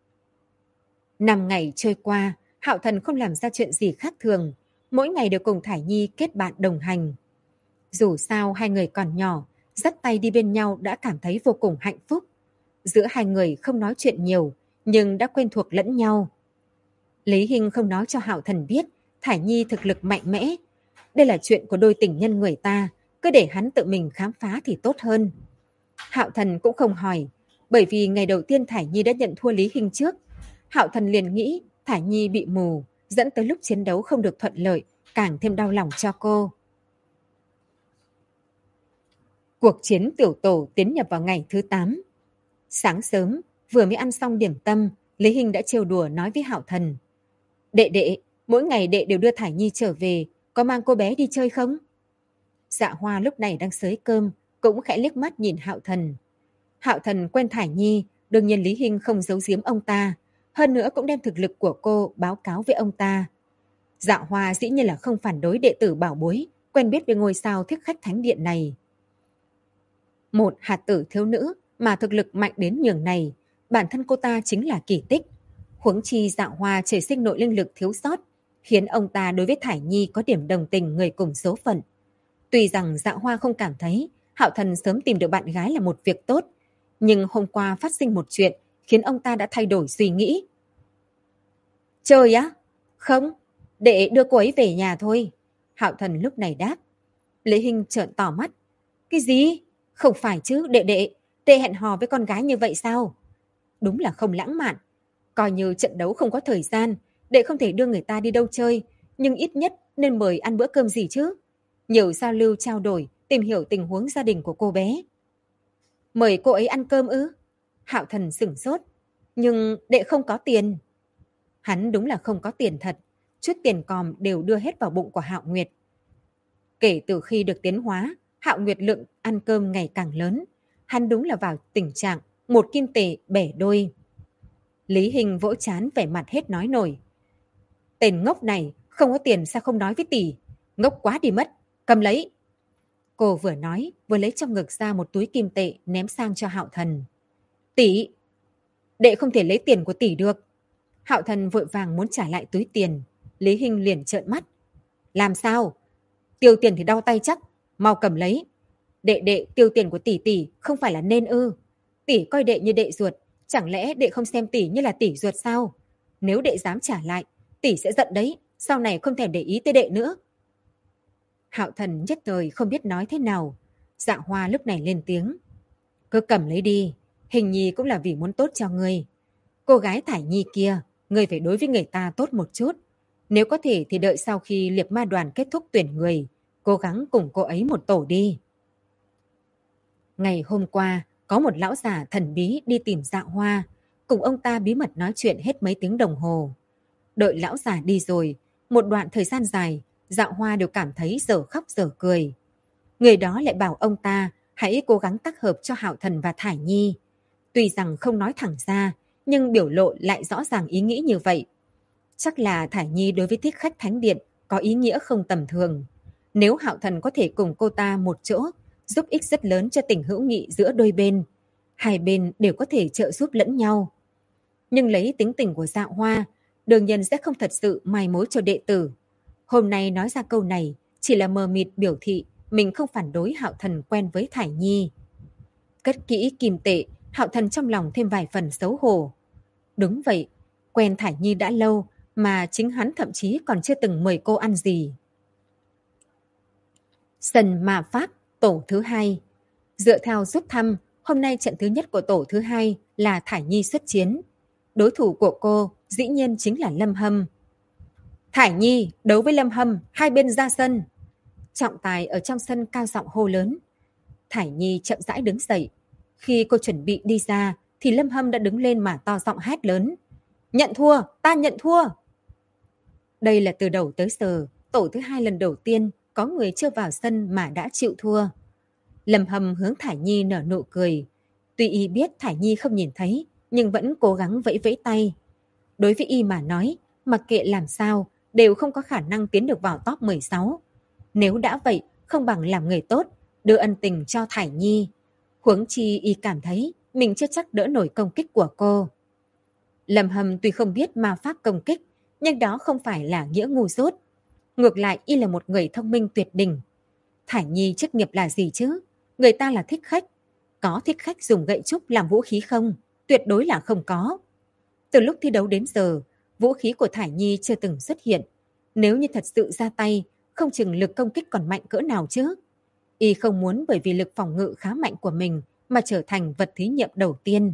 5 ngày trôi qua, Hạo Thần không làm ra chuyện gì khác thường, mỗi ngày đều cùng Thải Nhi kết bạn đồng hành. Dù sao 2 người còn nhỏ, dắt tay đi bên nhau đã cảm thấy vô cùng hạnh phúc. Giữa 2 người không nói chuyện nhiều, nhưng đã quen thuộc lẫn nhau. Lý Hinh không nói cho Hạo Thần biết Thải Nhi thực lực mạnh mẽ. Đây là chuyện của đôi tình nhân người ta, cứ để hắn tự mình khám phá thì tốt hơn. Hạo Thần cũng không hỏi, bởi vì ngày đầu tiên Thải Nhi đã nhận thua Lý Hinh trước. Hạo Thần liền nghĩ Thải Nhi bị mù, dẫn tới lúc chiến đấu không được thuận lợi, càng thêm đau lòng cho cô. Cuộc chiến tiểu tổ tiến nhập vào ngày thứ 8. Sáng sớm, vừa mới ăn xong điểm tâm, Lý Hinh đã trêu đùa nói với Hạo Thần. Đệ, mỗi ngày đệ đều đưa Thải Nhi trở về, có mang cô bé đi chơi không? Dạ Hoa lúc này đang xới cơm, cũng khẽ liếc mắt nhìn Hạo Thần. Hạo Thần quen Thải Nhi, đương nhiên Lý Hinh không giấu giếm ông ta, hơn nữa cũng đem thực lực của cô báo cáo với ông ta. Dạ Hoa dĩ nhiên là không phản đối đệ tử bảo bối, quen biết với ngôi sao thích khách thánh điện này. Một hạt tử thiếu nữ mà thực lực mạnh đến nhường này, bản thân cô ta chính là kỳ tích. Huống chi Dạ Hoa trời sinh nội linh lực thiếu sót, khiến ông ta đối với Thải Nhi có điểm đồng tình người cùng số phận. Tuy rằng Dạ Hoa không cảm thấy Hạo Thần sớm tìm được bạn gái là một việc tốt, nhưng hôm qua phát sinh một chuyện khiến ông ta đã thay đổi suy nghĩ. Chơi á? Không, đệ đưa cô ấy về nhà thôi. Hạo Thần lúc này đáp. Lý Hinh trợn tỏ mắt. Cái gì? Không phải chứ, đệ hẹn hò với con gái như vậy sao? Đúng là không lãng mạn. Coi như trận đấu không có thời gian, đệ không thể đưa người ta đi đâu chơi, nhưng ít nhất nên mời ăn bữa cơm gì chứ. Nhiều giao lưu trao đổi, tìm hiểu tình huống gia đình của cô bé. Mời cô ấy ăn cơm ư? Hạo Thần sửng sốt. Nhưng đệ không có tiền. Hắn đúng là không có tiền thật. Chút tiền còm đều đưa hết vào bụng của Hạo Nguyệt. Kể từ khi được tiến hóa, Hạo Nguyệt lượng ăn cơm ngày càng lớn. Hắn đúng là vào tình trạng một kim tệ bẻ đôi. Lý Hinh vỗ trán vẻ mặt hết nói nổi. Tên ngốc này không có tiền sao không nói với tỷ. Ngốc quá đi mất. Cầm lấy. Cô vừa nói vừa lấy trong ngực ra một túi kim tệ ném sang cho Hạo Thần. Tỷ, đệ không thể lấy tiền của tỷ được. Hạo Thần vội vàng muốn trả lại túi tiền. Lý Hinh liền trợn mắt. Làm sao? Tiêu tiền thì đau tay chắc. Mau cầm lấy. Đệ tiêu tiền của tỷ không phải là nên ư? Tỷ coi đệ như đệ ruột, chẳng lẽ đệ không xem tỷ như là tỷ ruột sao? Nếu đệ dám trả lại, tỷ sẽ giận đấy, sau này không thèm để ý tới đệ nữa. Hạo Thần nhất thời không biết nói thế nào. Dạ Hoa lúc này lên tiếng. Cứ cầm lấy đi, Hình Nhi cũng là vì muốn tốt cho ngươi. Cô gái Thải Nhi kia, ngươi phải đối với người ta tốt một chút. Nếu có thể thì đợi sau khi liệp ma đoàn kết thúc tuyển người, cố gắng cùng cô ấy một tổ đi. Ngày hôm qua, có một lão già thần bí đi tìm Dạ Hoa, cùng ông ta bí mật nói chuyện hết mấy tiếng đồng hồ. Đợi lão già đi rồi, một đoạn thời gian dài, Dạ Hoa đều cảm thấy dở khóc dở cười. Người đó lại bảo ông ta hãy cố gắng tác hợp cho Hạo Thần và Thải Nhi. Tuy rằng không nói thẳng ra, nhưng biểu lộ lại rõ ràng ý nghĩ như vậy. Chắc là Thải Nhi đối với thích khách thánh điện có ý nghĩa không tầm thường. Nếu Hạo Thần có thể cùng cô ta một chỗ, giúp ích rất lớn cho tình hữu nghị giữa đôi bên. Hai bên đều có thể trợ giúp lẫn nhau. Nhưng lấy tính tình của Dạ Hoa, đương nhiên sẽ không thật sự mai mối cho đệ tử. Hôm nay nói ra câu này chỉ là mờ mịt biểu thị mình không phản đối Hạo Thần quen với Thải Nhi. Cất kỹ kim tệ, Hạo Thần trong lòng thêm vài phần xấu hổ. Đúng vậy, quen Thải Nhi đã lâu mà chính hắn thậm chí còn chưa từng mời cô ăn gì. Sân Ma Pháp, tổ thứ 2. Dựa theo rút thăm, hôm nay trận thứ nhất của tổ thứ 2 là Thải Nhi xuất chiến. Đối thủ của cô dĩ nhiên chính là Lâm Hâm. Thải Nhi đấu với Lâm Hâm, hai bên ra sân. Trọng tài ở trong sân cao giọng hô lớn. Thải Nhi chậm rãi đứng dậy. Khi cô chuẩn bị đi ra thì Lâm Hâm đã đứng lên mà to giọng hét lớn. Nhận thua, ta nhận thua. Đây là từ đầu tới giờ, tổ thứ 2 lần đầu tiên có người chưa vào sân mà đã chịu thua. Lâm Hâm hướng Thải Nhi nở nụ cười. Tuy y biết Thải Nhi không nhìn thấy, nhưng vẫn cố gắng vẫy vẫy tay. Đối với y mà nói, mặc kệ làm sao, đều không có khả năng tiến được vào top 16. Nếu đã vậy, không bằng làm người tốt, đưa ân tình cho Thải Nhi. Huống chi y cảm thấy mình chưa chắc đỡ nổi công kích của cô. Lâm Hâm tuy không biết ma pháp công kích, nhưng đó không phải là nghĩa ngu dốt. Ngược lại y là một người thông minh tuyệt đỉnh. Thải Nhi chức nghiệp là gì chứ? Người ta là thích khách. Có thích khách dùng gậy trúc làm vũ khí không? Tuyệt đối là không có. Từ lúc thi đấu đến giờ, vũ khí của Thải Nhi chưa từng xuất hiện. Nếu như thật sự ra tay, không chừng lực công kích còn mạnh cỡ nào chứ. Y không muốn bởi vì lực phòng ngự khá mạnh của mình mà trở thành vật thí nghiệm đầu tiên.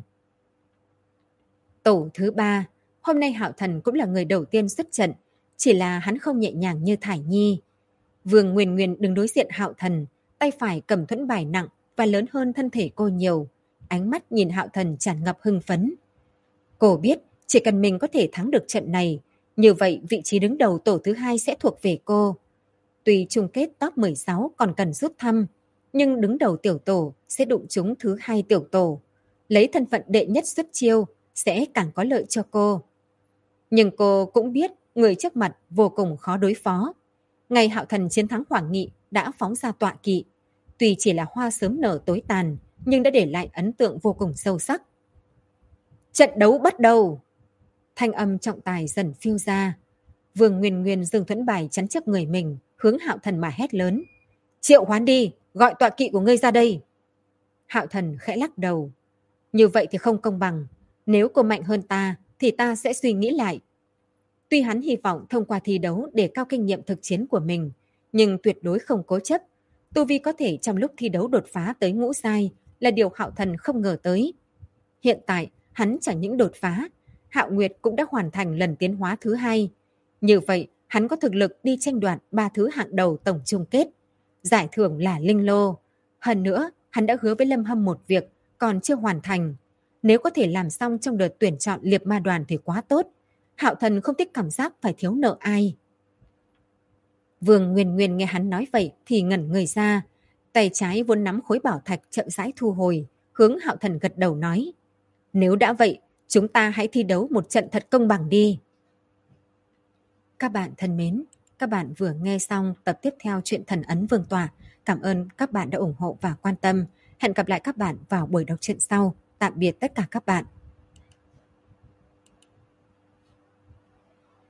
Tổ thứ 3, hôm nay Hạo Thần cũng là người đầu tiên xuất trận, chỉ là hắn không nhẹ nhàng như Thải Nhi. Vương Nguyên Nguyên đứng đối diện Hạo Thần, tay phải cầm thuẫn bài nặng và lớn hơn thân thể cô nhiều, ánh mắt nhìn Hạo Thần tràn ngập hưng phấn. Cô biết chỉ cần mình có thể thắng được trận này, như vậy vị trí đứng đầu tổ thứ 2 sẽ thuộc về cô. Tuy chung kết top 16 còn cần rút thăm, nhưng đứng đầu tiểu tổ sẽ đụng trúng thứ 2 tiểu tổ. Lấy thân phận đệ nhất xuất chiêu sẽ càng có lợi cho cô. Nhưng cô cũng biết người trước mặt vô cùng khó đối phó. Ngày Hạo Thần chiến thắng Hoàng Nghị đã phóng ra tọa kỵ. Tuy chỉ là hoa sớm nở tối tàn, nhưng đã để lại ấn tượng vô cùng sâu sắc. Trận đấu bắt đầu! Thanh âm trọng tài dần phiêu ra. Vương Nguyên Nguyên dừng thuẫn bài chắn trước người mình, hướng Hạo Thần mà hét lớn. Triệu hoán đi, gọi tọa kỵ của ngươi ra đây. Hạo Thần khẽ lắc đầu. Như vậy thì không công bằng. Nếu cô mạnh hơn ta, thì ta sẽ suy nghĩ lại. Tuy hắn hy vọng thông qua thi đấu để cao kinh nghiệm thực chiến của mình, nhưng tuyệt đối không cố chấp. Tu vi có thể trong lúc thi đấu đột phá tới ngũ giai là điều Hạo Thần không ngờ tới. Hiện tại, hắn chẳng những đột phá, Hạo Nguyệt cũng đã hoàn thành lần tiến hóa thứ 2. Như vậy, hắn có thực lực đi tranh đoạt 3 thứ hạng đầu tổng chung kết. Giải thưởng là Linh Lô. Hơn nữa, hắn đã hứa với Lâm Hâm một việc còn chưa hoàn thành. Nếu có thể làm xong trong đợt tuyển chọn liệp ma đoàn thì quá tốt. Hạo Thần không thích cảm giác phải thiếu nợ ai. Vương Nguyên Nguyên nghe hắn nói vậy thì ngẩn người ra. Tay trái vốn nắm khối bảo thạch chậm rãi thu hồi, hướng Hạo Thần gật đầu nói. Nếu đã vậy, chúng ta hãy thi đấu một trận thật công bằng đi. Các bạn thân mến, các bạn vừa nghe xong tập tiếp theo truyện Thần Ấn Vương Tỏa. Cảm ơn các bạn đã ủng hộ và quan tâm. Hẹn gặp lại các bạn vào buổi đọc truyện sau. Tạm biệt tất cả các bạn.